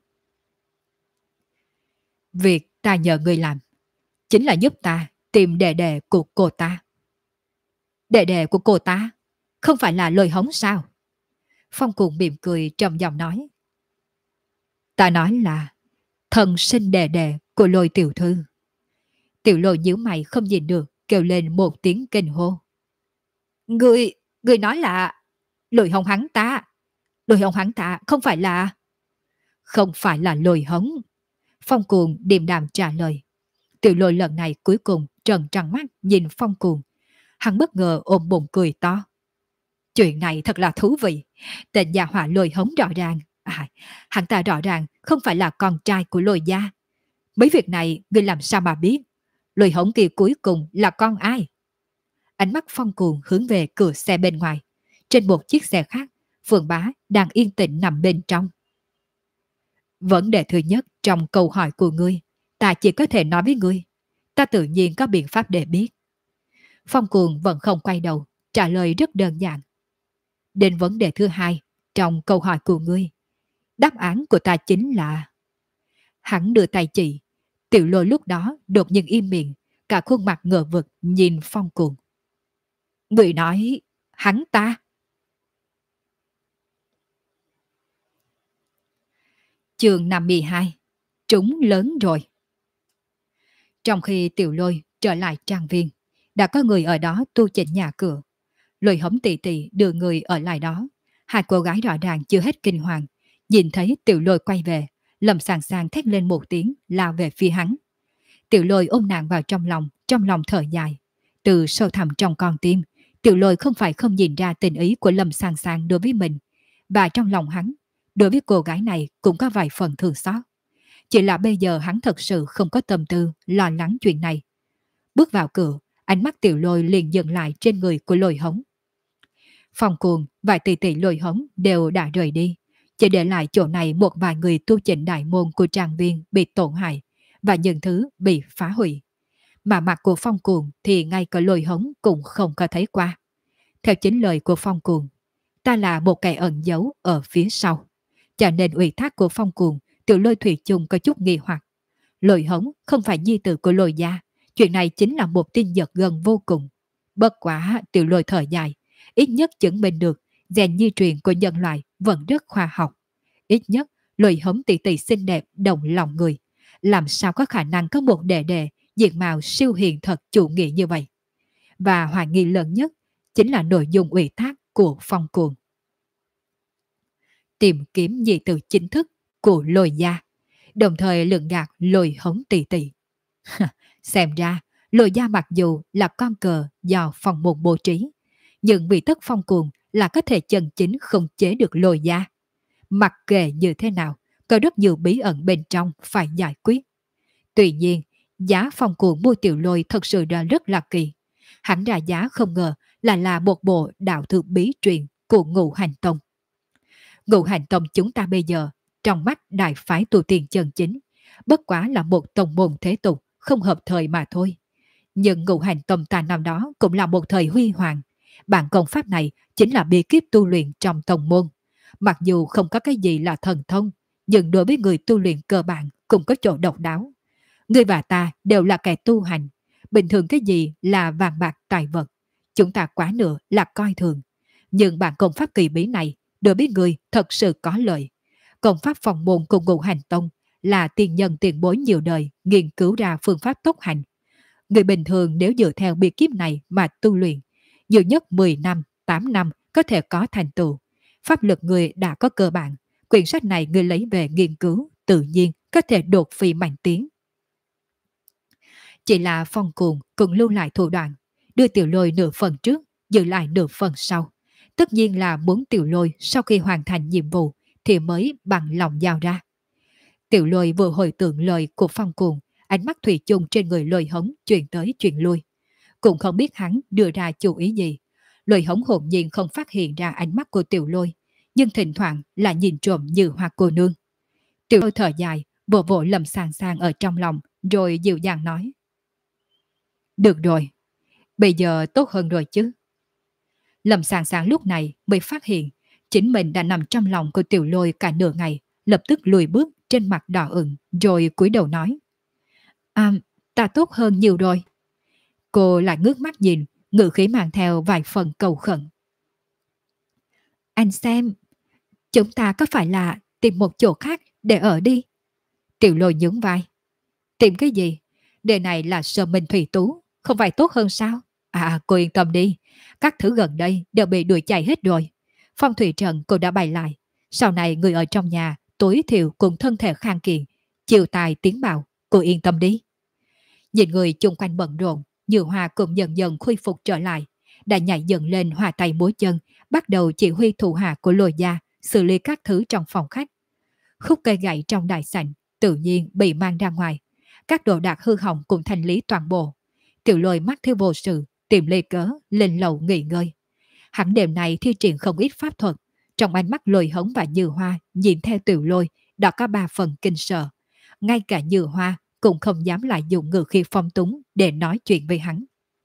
Việc ta nhờ ngươi làm, chính là giúp ta tìm đệ đệ của cô ta. Đệ đệ của cô ta? Không phải là Lôi Hống sao? Phong Cuồng mỉm cười trầm giọng nói. Ta nói là thần sinh đệ đệ của Lôi tiểu thư. Tiểu Lôi nhíu mày không nhìn được, kêu lên một tiếng kinh hô. Người nói là Lôi Hống hắn ta. Lôi Hống hắn ta không phải là... Không phải là Lôi Hống. Phong Cuồng điềm đạm trả lời. Tiểu Lôi lần này cuối cùng trợn tròn mắt nhìn Phong Cuồng. Hắn bất ngờ ôm bụng cười to. Chuyện này thật là thú vị. Tên gia họa Lôi Hống rõ ràng. Hắn ta rõ ràng không phải là con trai của Lôi gia. Mấy việc này ngươi làm sao mà biết? Lôi Hống kia cuối cùng là con ai? Ánh mắt Phong Cuồng hướng về cửa xe bên ngoài. Trên một chiếc xe khác, Phượng Bá đang yên tĩnh nằm bên trong. Vấn đề thứ nhất trong câu hỏi của ngươi, ta chỉ có thể nói với ngươi. Ta tự nhiên có biện pháp để biết. Phong Cuồng vẫn không quay đầu, trả lời rất đơn giản. Đến vấn đề thứ hai, trong câu hỏi của ngươi, đáp án của ta chính là... Hắn đưa tay chỉ. Tiểu Lôi lúc đó đột nhiên im miệng, cả khuôn mặt ngờ vực nhìn Phong Cuồng. Người nói, hắn ta. Chương 52. Trúng lớn rồi. Trong khi Tiểu Lôi trở lại trang viên, đã có người ở đó tu chỉnh nhà cửa. Lôi Hống tỷ tỷ đưa người ở lại đó. Hai cô gái rõ ràng chưa hết kinh hoàng. Nhìn thấy Tiểu Lôi quay về, Lâm Sàng Sàng thét lên một tiếng lao về phía hắn. Tiểu Lôi ôm nàng vào trong lòng thở dài. Từ sâu thẳm trong con tim, Tiểu Lôi không phải không nhìn ra tình ý của Lâm Sàng Sàng đối với mình. Và trong lòng hắn, đối với cô gái này cũng có vài phần thương xót. Chỉ là bây giờ hắn thật sự không có tâm tư lo lắng chuyện này. Bước vào cửa, ánh mắt Tiểu Lôi liền dừng lại trên người của Lôi Hống. Phong Cuồng và tỷ tỷ Lôi Hống đều đã rời đi, chỉ để lại chỗ này một vài người tu chỉnh đại môn của trang viên bị tổn hại và những thứ bị phá hủy. Mà mặt của Phong Cuồng thì ngay cả Lôi Hống cũng không có thấy qua. Theo chính lời của Phong Cuồng, ta là một kẻ ẩn giấu ở phía sau, cho nên ủy thác của Phong Cuồng Tiểu Lôi thủy chung có chút nghi hoặc. Lôi Hống không phải nhi tử của Lôi gia. Chuyện này chính là một tin giật gần vô cùng. Bất quá Tiểu Lôi thở dài, ít nhất chứng minh được gen di truyền của nhân loại vẫn rất khoa học. Ít nhất Lôi Hống tỷ tỷ xinh đẹp đồng lòng người. Làm sao có khả năng có một đệ đệ diện mạo siêu hiền thật chủ nghĩa như vậy? Và hoài nghi lớn nhất chính là nội dung ủy thác của Phong Cuồng. Tìm kiếm nhị tử chính thức của Lôi gia, đồng thời lường gạt Lôi Hống tỷ tỷ. Xem ra, Lôi gia mặc dù là con cờ do Phong môn bố trí, nhưng vì tất Phong Cuồng là có thể chân chính không chế được Lôi gia. Mặc kệ như thế nào, có rất nhiều bí ẩn bên trong phải giải quyết. Tuy nhiên, giá Phong Cuồng mua Tiểu Lôi thật sự đã rất là kỳ. Hắn ra giá không ngờ là một bộ đạo thư bí truyền của Ngũ Hành Tông. Ngũ Hành Tông chúng ta bây giờ, trong mắt đại phái tu tiên chân chính, bất quá là một tông môn thế tục, không hợp thời mà thôi. Nhưng Ngũ Hành Tông ta năm đó cũng là một thời huy hoàng. Bản công pháp này chính là bí kíp tu luyện trong tông môn. Mặc dù không có cái gì là thần thông, nhưng đối với người tu luyện cơ bản cũng có chỗ độc đáo. Người và ta đều là kẻ tu hành. Bình thường cái gì là vàng bạc tài vật, chúng ta quá nữa là coi thường. Nhưng bản công pháp kỳ bí này đối với người thật sự có lợi. Công pháp phòng môn của Ngũ Hành Tông là tiền nhân tiền bối nhiều đời nghiên cứu ra phương pháp tốc hành. Người bình thường nếu dựa theo bí kíp này mà tu luyện, nhiều nhất 10 năm, 8 năm có thể có thành tựu. Pháp lực người đã có cơ bản, quyển sách này người lấy về nghiên cứu, tự nhiên có thể đột phi mạnh tiến. Chỉ là Phong Cuồng cùng lưu lại thủ đoạn, đưa Tiểu Lôi nửa phần trước, giữ lại nửa phần sau. Tất nhiên là muốn Tiểu Lôi sau khi hoàn thành nhiệm vụ thì mới bằng lòng giao ra. Tiểu Lôi vừa hồi tưởng lời của Phong Cuồng, ánh mắt thủy chung trên người Lôi Hống chuyển tới chuyển lui. Cũng không biết hắn đưa ra chủ ý gì. Lôi Hống hồn nhiên không phát hiện ra ánh mắt của Tiểu Lôi, nhưng thỉnh thoảng là nhìn trộm như hoa cô nương. Tiểu Lôi thở dài, vỗ vỗ Lâm Sàng Sàng ở trong lòng, rồi dịu dàng nói. Được rồi, bây giờ tốt hơn rồi chứ. Lâm Sàng Sàng lúc này mới phát hiện chính mình đã nằm trong lòng của Tiểu Lôi cả nửa ngày, lập tức lùi bước trên mặt đỏ ửng, rồi cúi đầu nói. Ta tốt hơn nhiều rồi. Cô lại ngước mắt nhìn, ngữ khí mang theo vài phần cầu khẩn. Anh xem, chúng ta có phải là tìm một chỗ khác để ở đi? Tiểu Lôi nhún vai. Tìm cái gì? Đề này là Sở Minh Thủy Tú, không phải tốt hơn sao? Cô yên tâm đi, các thứ gần đây đều bị đuổi chạy hết rồi. Phong thủy trận cô đã bày lại. Sau này người ở trong nhà tối thiểu cùng thân thể khang kiện, chiều tài tiến bảo, cô yên tâm đi. Nhìn người chung quanh bận rộn, Như Hoa cũng dần dần khôi phục trở lại, đã nhảy dần lên hòa tay múa chân, bắt đầu chỉ huy thủ hạ của Lôi gia xử lý các thứ trong phòng khách. Khúc cây gậy trong đại sảnh tự nhiên bị mang ra ngoài, các đồ đạc hư hỏng cũng thanh lý toàn bộ. Tiểu Lôi mắc theo vô sự, tìm lấy cớ lên lầu nghỉ ngơi. Hắn đêm này thi triển không ít pháp thuật, trong ánh mắt Lôi Hống và Như Hoa nhìn theo Tiểu Lôi đã có 3 phần kinh sợ. Ngay cả Như Hoa cũng không dám lại dùng ngữ khí phong túng để nói chuyện với hắn.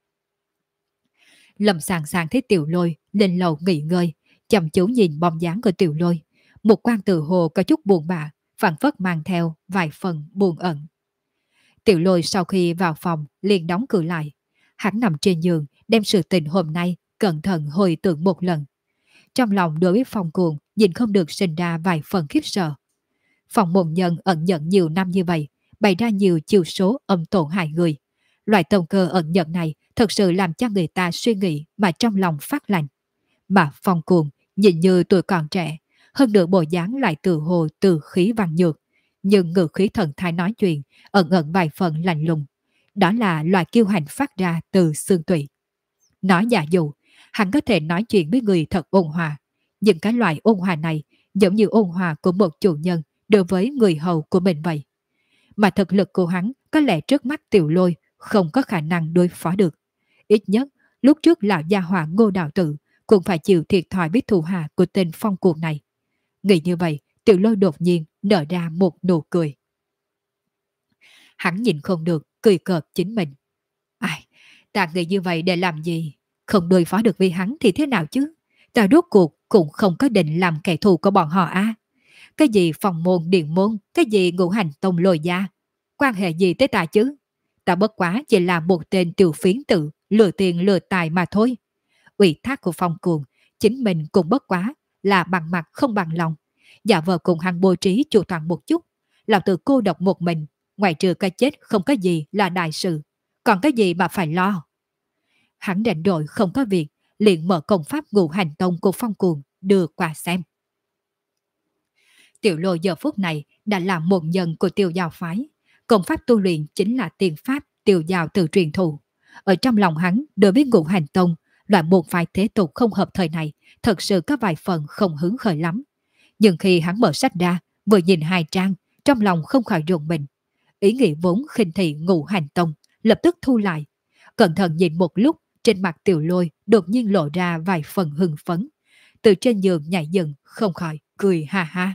Lâm Sàng Sàng thấy Tiểu Lôi lên lầu nghỉ ngơi, chăm chú nhìn bóng dáng của Tiểu Lôi, một quan tự hồ có chút buồn bã, phảng phất mang theo vài phần buồn ẩn. Tiểu Lôi sau khi vào phòng liền đóng cửa lại, hắn nằm trên giường đem sự tình hôm nay cẩn thận hồi tưởng một lần. Trong lòng đối với Phong Cuồng nhìn không được sinh ra vài phần khiếp sợ. Phong môn nhân ẩn nhận nhiều năm như vậy, bày ra nhiều chiêu số âm tổn hại người. Loại tông cơ ẩn nhận này thật sự làm cho người ta suy nghĩ mà trong lòng phát lạnh. Mà Phong Cuồng nhìn như tuổi còn trẻ, hơn nữa bộ dáng lại từ hồ từ khí văn nhược, nhưng ngữ khí thần thái nói chuyện ẩn ẩn vài phần lạnh lùng. Đó là loại kiêu hãnh phát ra từ xương tủy. Nói giả dụ, hắn có thể nói chuyện với người thật ôn hòa, nhưng cái loại ôn hòa này giống như ôn hòa của một chủ nhân đối với người hầu của mình vậy. Mà thực lực của hắn có lẽ trước mắt Tiểu Lôi không có khả năng đối phó được. Ít nhất, lúc trước lão gia hỏa Ngô Đạo Tử cũng phải chịu thiệt thòi biết thù hạ của tên Phong Cuồng này. Nghĩ như vậy, Tiểu Lôi đột nhiên nở ra một nụ cười. Hắn nhìn không được, cười cợt chính mình. Ta nghĩ như vậy để làm gì? Không đối phó được với hắn thì thế nào chứ? Ta rốt cuộc cũng không có định làm kẻ thù của bọn họ. Cái gì phòng môn điện môn, cái gì Ngũ Hành Tông Lôi gia. Quan hệ gì tới ta chứ? Ta bất quá chỉ là một tên tiểu phiến tử, lừa tiền lừa tài mà thôi. Ủy thác của Phong Cuồng, chính mình cũng bất quá là bằng mặt không bằng lòng. Giả vờ cùng hắn bố trí chu toàn một chút, lão tử cô độc một mình, ngoài trừ cái chết không có gì là đại sự, còn cái gì mà phải lo. Hắn rảnh rỗi không có việc, liền mở công pháp ngũ hành tông của Phong Cuồng đưa qua xem. Tiểu Lôi giờ phút này đã là một nhân của Tiêu Giao phái, công pháp tu luyện chính là tiền pháp Tiêu Giao từ truyền thụ. Ở trong lòng hắn, đối với ngũ hành tông, loại một phái thế tục không hợp thời này, thật sự có vài phần không hứng khởi lắm. Nhưng khi hắn mở sách ra, vừa nhìn hai trang, trong lòng không khỏi rùng mình. Ý nghĩ vốn khinh thị ngũ hành tông, lập tức thu lại. Cẩn thận nhìn một lúc, trên mặt Tiểu Lôi đột nhiên lộ ra vài phần hưng phấn. Từ trên giường nhảy dựng, không khỏi cười ha ha.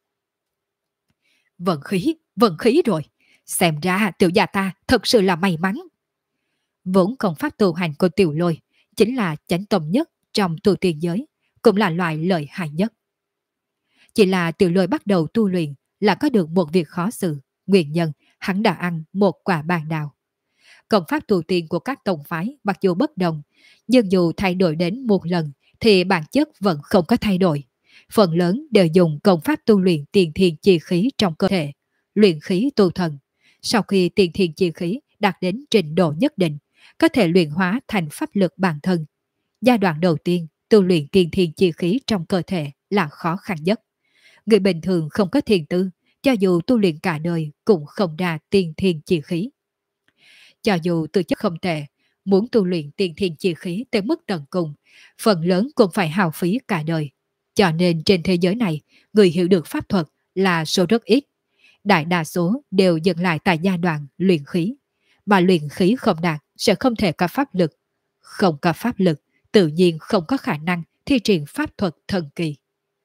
Vận khí rồi. Xem ra tiểu gia ta thật sự là may mắn. Vốn công pháp tu hành của Tiểu Lôi chính là chánh tông nhất trong tu tiên giới, cũng là loại lợi hại nhất. Chỉ là Tiểu Lôi bắt đầu tu luyện là có được một việc khó xử, nguyên nhân hắn đã ăn một quả bàn đào. Công pháp tu tiên của các tông phái mặc dù bất đồng, nhưng dù thay đổi đến một lần thì bản chất vẫn không có thay đổi. Phần lớn đều dùng công pháp tu luyện tiền thiên chi khí trong cơ thể, luyện khí tu thần. Sau khi tiền thiên chi khí đạt đến trình độ nhất định, có thể luyện hóa thành pháp lực bản thân. Giai đoạn đầu tiên, tu luyện tiền thiên chi khí trong cơ thể là khó khăn nhất. Người bình thường không có thiền tư, cho dù tu luyện cả đời cũng không ra tiền thiên chi khí. Cho dù tư chất không tệ, muốn tu luyện tiền thiên chi khí tới mức tận cùng, phần lớn cũng phải hao phí cả đời. Cho nên trên thế giới này, người hiểu được pháp thuật là số rất ít. Đại đa số đều dừng lại tại giai đoạn luyện khí. Mà luyện khí không đạt sẽ không thể có pháp lực. Không có pháp lực, tự nhiên không có khả năng thi triển pháp thuật thần kỳ.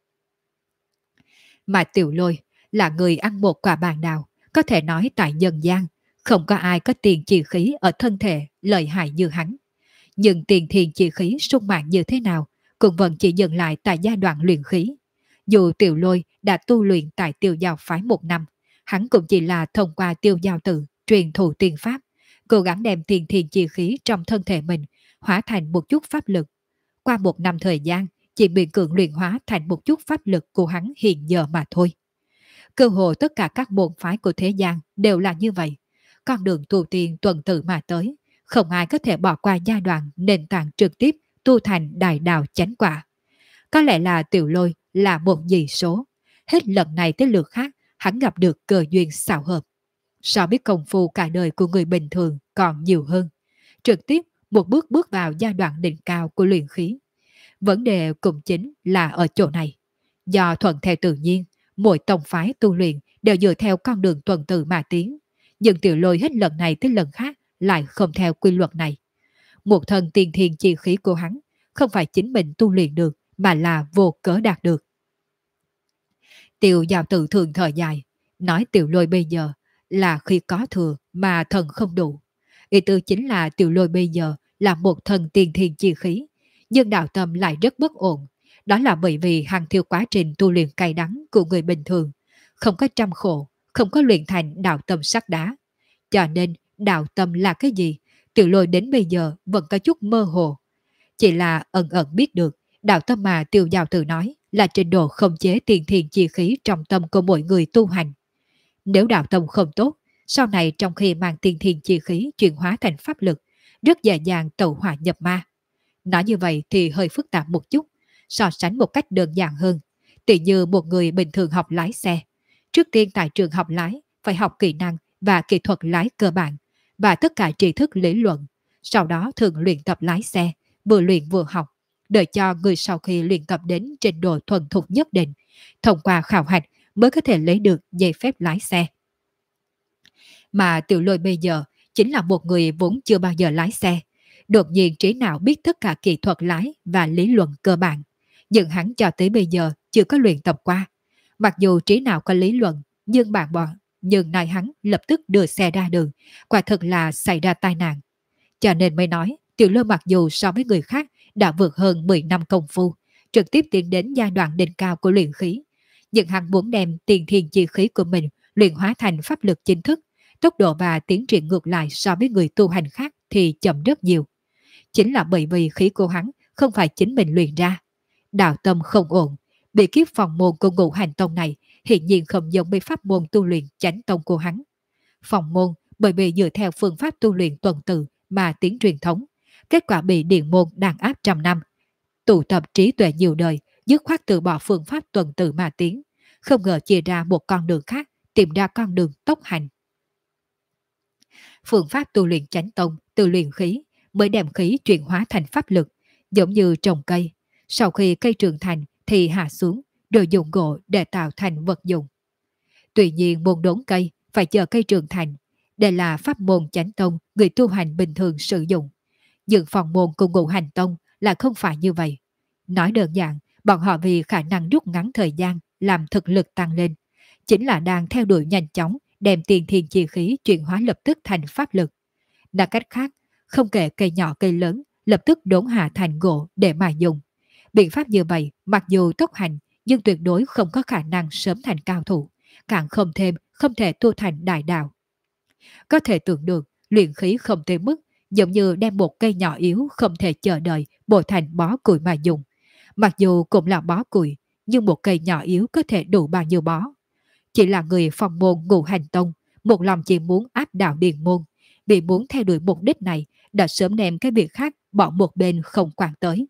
Mà Tiểu Lôi là người ăn một quả bàn đào, có thể nói tại nhân gian, không có ai có tiền chi khí ở thân thể lợi hại như hắn. Nhưng tiền thiền chi khí sung mãn như thế nào cũng vẫn chỉ dừng lại tại giai đoạn luyện khí. Dù Tiểu Lôi đã tu luyện tại Tiêu Giao phái 1 năm, hắn cũng chỉ là thông qua Tiêu Giao tự truyền thụ tiên pháp, cố gắng đem tiền thiền chi khí trong thân thể mình hóa thành một chút pháp lực. Qua 1 năm thời gian, chỉ bị cường luyện hóa thành một chút pháp lực của hắn hiện giờ mà thôi. Cơ hội tất cả các môn phái của thế gian đều là như vậy. Con đường tu tiên tuần tự mà tới, không ai có thể bỏ qua giai đoạn nền tảng trực tiếp tu thành đại đạo chánh quả. Có lẽ là Tiểu Lôi là một dị số. Hết lần này tới lượt khác, hắn gặp được cơ duyên xảo hợp. So với công phu cả đời của người bình thường còn nhiều hơn. Trực tiếp một bước bước vào giai đoạn đỉnh cao của luyện khí. Vấn đề cũng chính là ở chỗ này. Do thuận theo tự nhiên, mỗi tông phái tu luyện đều dựa theo con đường tuần tự mà tiến. Nhưng Tiểu Lôi hết lần này tới lần khác lại không theo quy luật này. Một thân tiên thiên chi khí của hắn không phải chính mình tu luyện được mà là vô cớ đạt được. Tiêu Giao Tự thường thở dài, nói Tiểu Lôi bây giờ là khi có thừa mà thần không đủ. Ý tư chính là Tiểu Lôi bây giờ là một thần tiên thiên chi khí, nhưng đạo tâm lại rất bất ổn. Đó là bởi vì hàng thiêu quá trình tu luyện cay đắng của người bình thường, không có trăm khổ, không có luyện thành đạo tâm sắt đá. Cho nên đạo tâm là cái gì? Tiểu Lôi đến bây giờ vẫn có chút mơ hồ. Chỉ là ẩn ẩn biết được, đạo tâm mà Tiêu Giao Tự nói là trình độ khống chế tiền thiền chi khí trong tâm của mỗi người tu hành. Nếu đạo tâm không tốt, sau này trong khi mang tiền thiền chi khí chuyển hóa thành pháp lực, rất dễ dàng tẩu hỏa nhập ma. Nói như vậy thì hơi phức tạp một chút, so sánh một cách đơn giản hơn. Tỷ như một người bình thường học lái xe. Trước tiên tại trường học lái, phải học kỹ năng và kỹ thuật lái cơ bản, và tất cả tri thức lý luận. Sau đó thường luyện tập lái xe, vừa luyện vừa học, đợi cho người sau khi luyện tập đến trình độ thuần thục nhất định, thông qua khảo hạch mới có thể lấy được giấy phép lái xe. Mà Tiểu Lôi bây giờ chính là một người vốn chưa bao giờ lái xe. Đột nhiên trí não biết tất cả kỹ thuật lái và lý luận cơ bản. Nhưng hắn cho tới bây giờ chưa có luyện tập qua. Mặc dù trí não có lý luận, nhưng nay hắn lập tức đưa xe ra đường, quả thực là xảy ra tai nạn. Cho nên mới nói, Tiểu Lôi mặc dù so với người khác đã vượt hơn 10 năm công phu, trực tiếp tiến đến giai đoạn đỉnh cao của luyện khí. Nhưng hắn muốn đem tiền thiên chi khí của mình luyện hóa thành pháp lực chính thức, tốc độ và tiến triển ngược lại so với người tu hành khác thì chậm rất nhiều. Chính là bởi vì khí của hắn không phải chính mình luyện ra. Đạo tâm không ổn, bị kiếp phòng môn của Ngũ Hành Tông này hiện nhiên không giống với pháp môn tu luyện chánh tông của hắn. Phòng môn bởi vì dựa theo phương pháp tu luyện tuần tự mà tiến truyền thống, kết quả bị điện môn đàn áp trăm năm. Tụ tập trí tuệ nhiều đời, dứt khoát từ bỏ phương pháp tuần tự mà tiến, không ngờ chia ra một con đường khác, tìm ra con đường tốc hành. Phương pháp tu luyện chánh tông từ luyện khí mới đem khí chuyển hóa thành pháp lực, giống như trồng cây. Sau khi cây trưởng thành thì hạ xuống, rồi dùng gỗ để tạo thành vật dụng. Tuy nhiên môn đốn cây phải chờ cây trưởng thành. Đây là pháp môn chánh tông người tu hành bình thường sử dụng. Nhưng phòng môn của Ngũ Hành Tông là không phải như vậy. Nói đơn giản, bọn họ vì khả năng rút ngắn thời gian làm thực lực tăng lên, chính là đang theo đuổi nhanh chóng đem tiền thiên chi khí chuyển hóa lập tức thành pháp lực. Nói cách khác, không kể cây nhỏ cây lớn, lập tức đốn hạ thành gỗ để mà dùng. Biện pháp như vậy, mặc dù tốc hành, nhưng tuyệt đối không có khả năng sớm thành cao thủ, càng không thể tu thành đại đạo. Có thể tưởng được, luyện khí không tới mức, giống như đem một cây nhỏ yếu không thể chờ đợi bồi thành bó củi mà dùng. Mặc dù cũng là bó củi, nhưng một cây nhỏ yếu có thể đủ bao nhiêu bó. Chỉ là người phòng môn Ngũ Hành Tông, một lòng chỉ muốn áp đảo điền môn, vì muốn theo đuổi mục đích này đã sớm đem cái việc khác bỏ một bên không quan tới.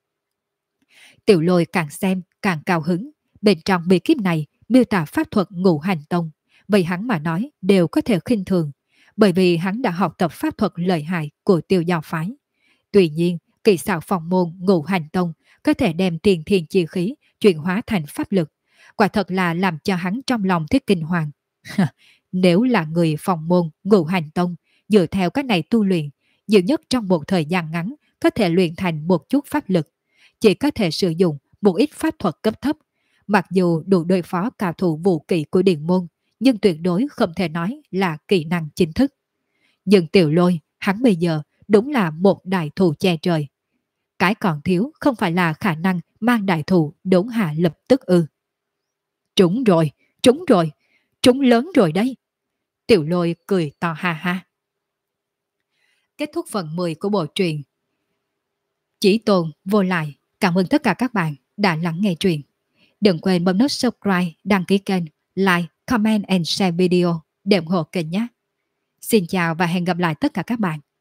Tiểu Lôi càng xem càng cao hứng, bên trong bí kíp này miêu tả pháp thuật Ngũ Hành Tông, vậy hắn mà nói đều có thể khinh thường, bởi vì hắn đã học tập pháp thuật lợi hại của Tiêu Giao phái. Tuy nhiên, kỳ xảo phòng môn Ngũ Hành Tông có thể đem tiền thiên chi khí chuyển hóa thành pháp lực, quả thật là làm cho hắn trong lòng thiết kinh hoàng. Nếu là người phòng môn Ngũ Hành Tông dựa theo cách này tu luyện, nhiều nhất trong một thời gian ngắn có thể luyện thành một chút pháp lực, chỉ có thể sử dụng một ít pháp thuật cấp thấp, mặc dù đủ đối phó cao thủ vũ kỵ của Điền môn, nhưng tuyệt đối không thể nói là kỹ năng chính thức. Nhưng Tiểu Lôi, hắn bây giờ đúng là một đại thù che trời. Cái còn thiếu không phải là khả năng mang đại thù đốn hạ lập tức ư. Trúng rồi, trúng rồi, trúng lớn rồi đấy. Tiểu Lôi cười to ha ha. Kết thúc phần 10 của bộ truyện Chỉ Tồn Vô Lại. Cảm ơn tất cả các bạn đã lắng nghe truyện. Đừng quên bấm nút subscribe, đăng ký kênh, like, comment and share video để ủng hộ kênh nhé. Xin chào và hẹn gặp lại tất cả các bạn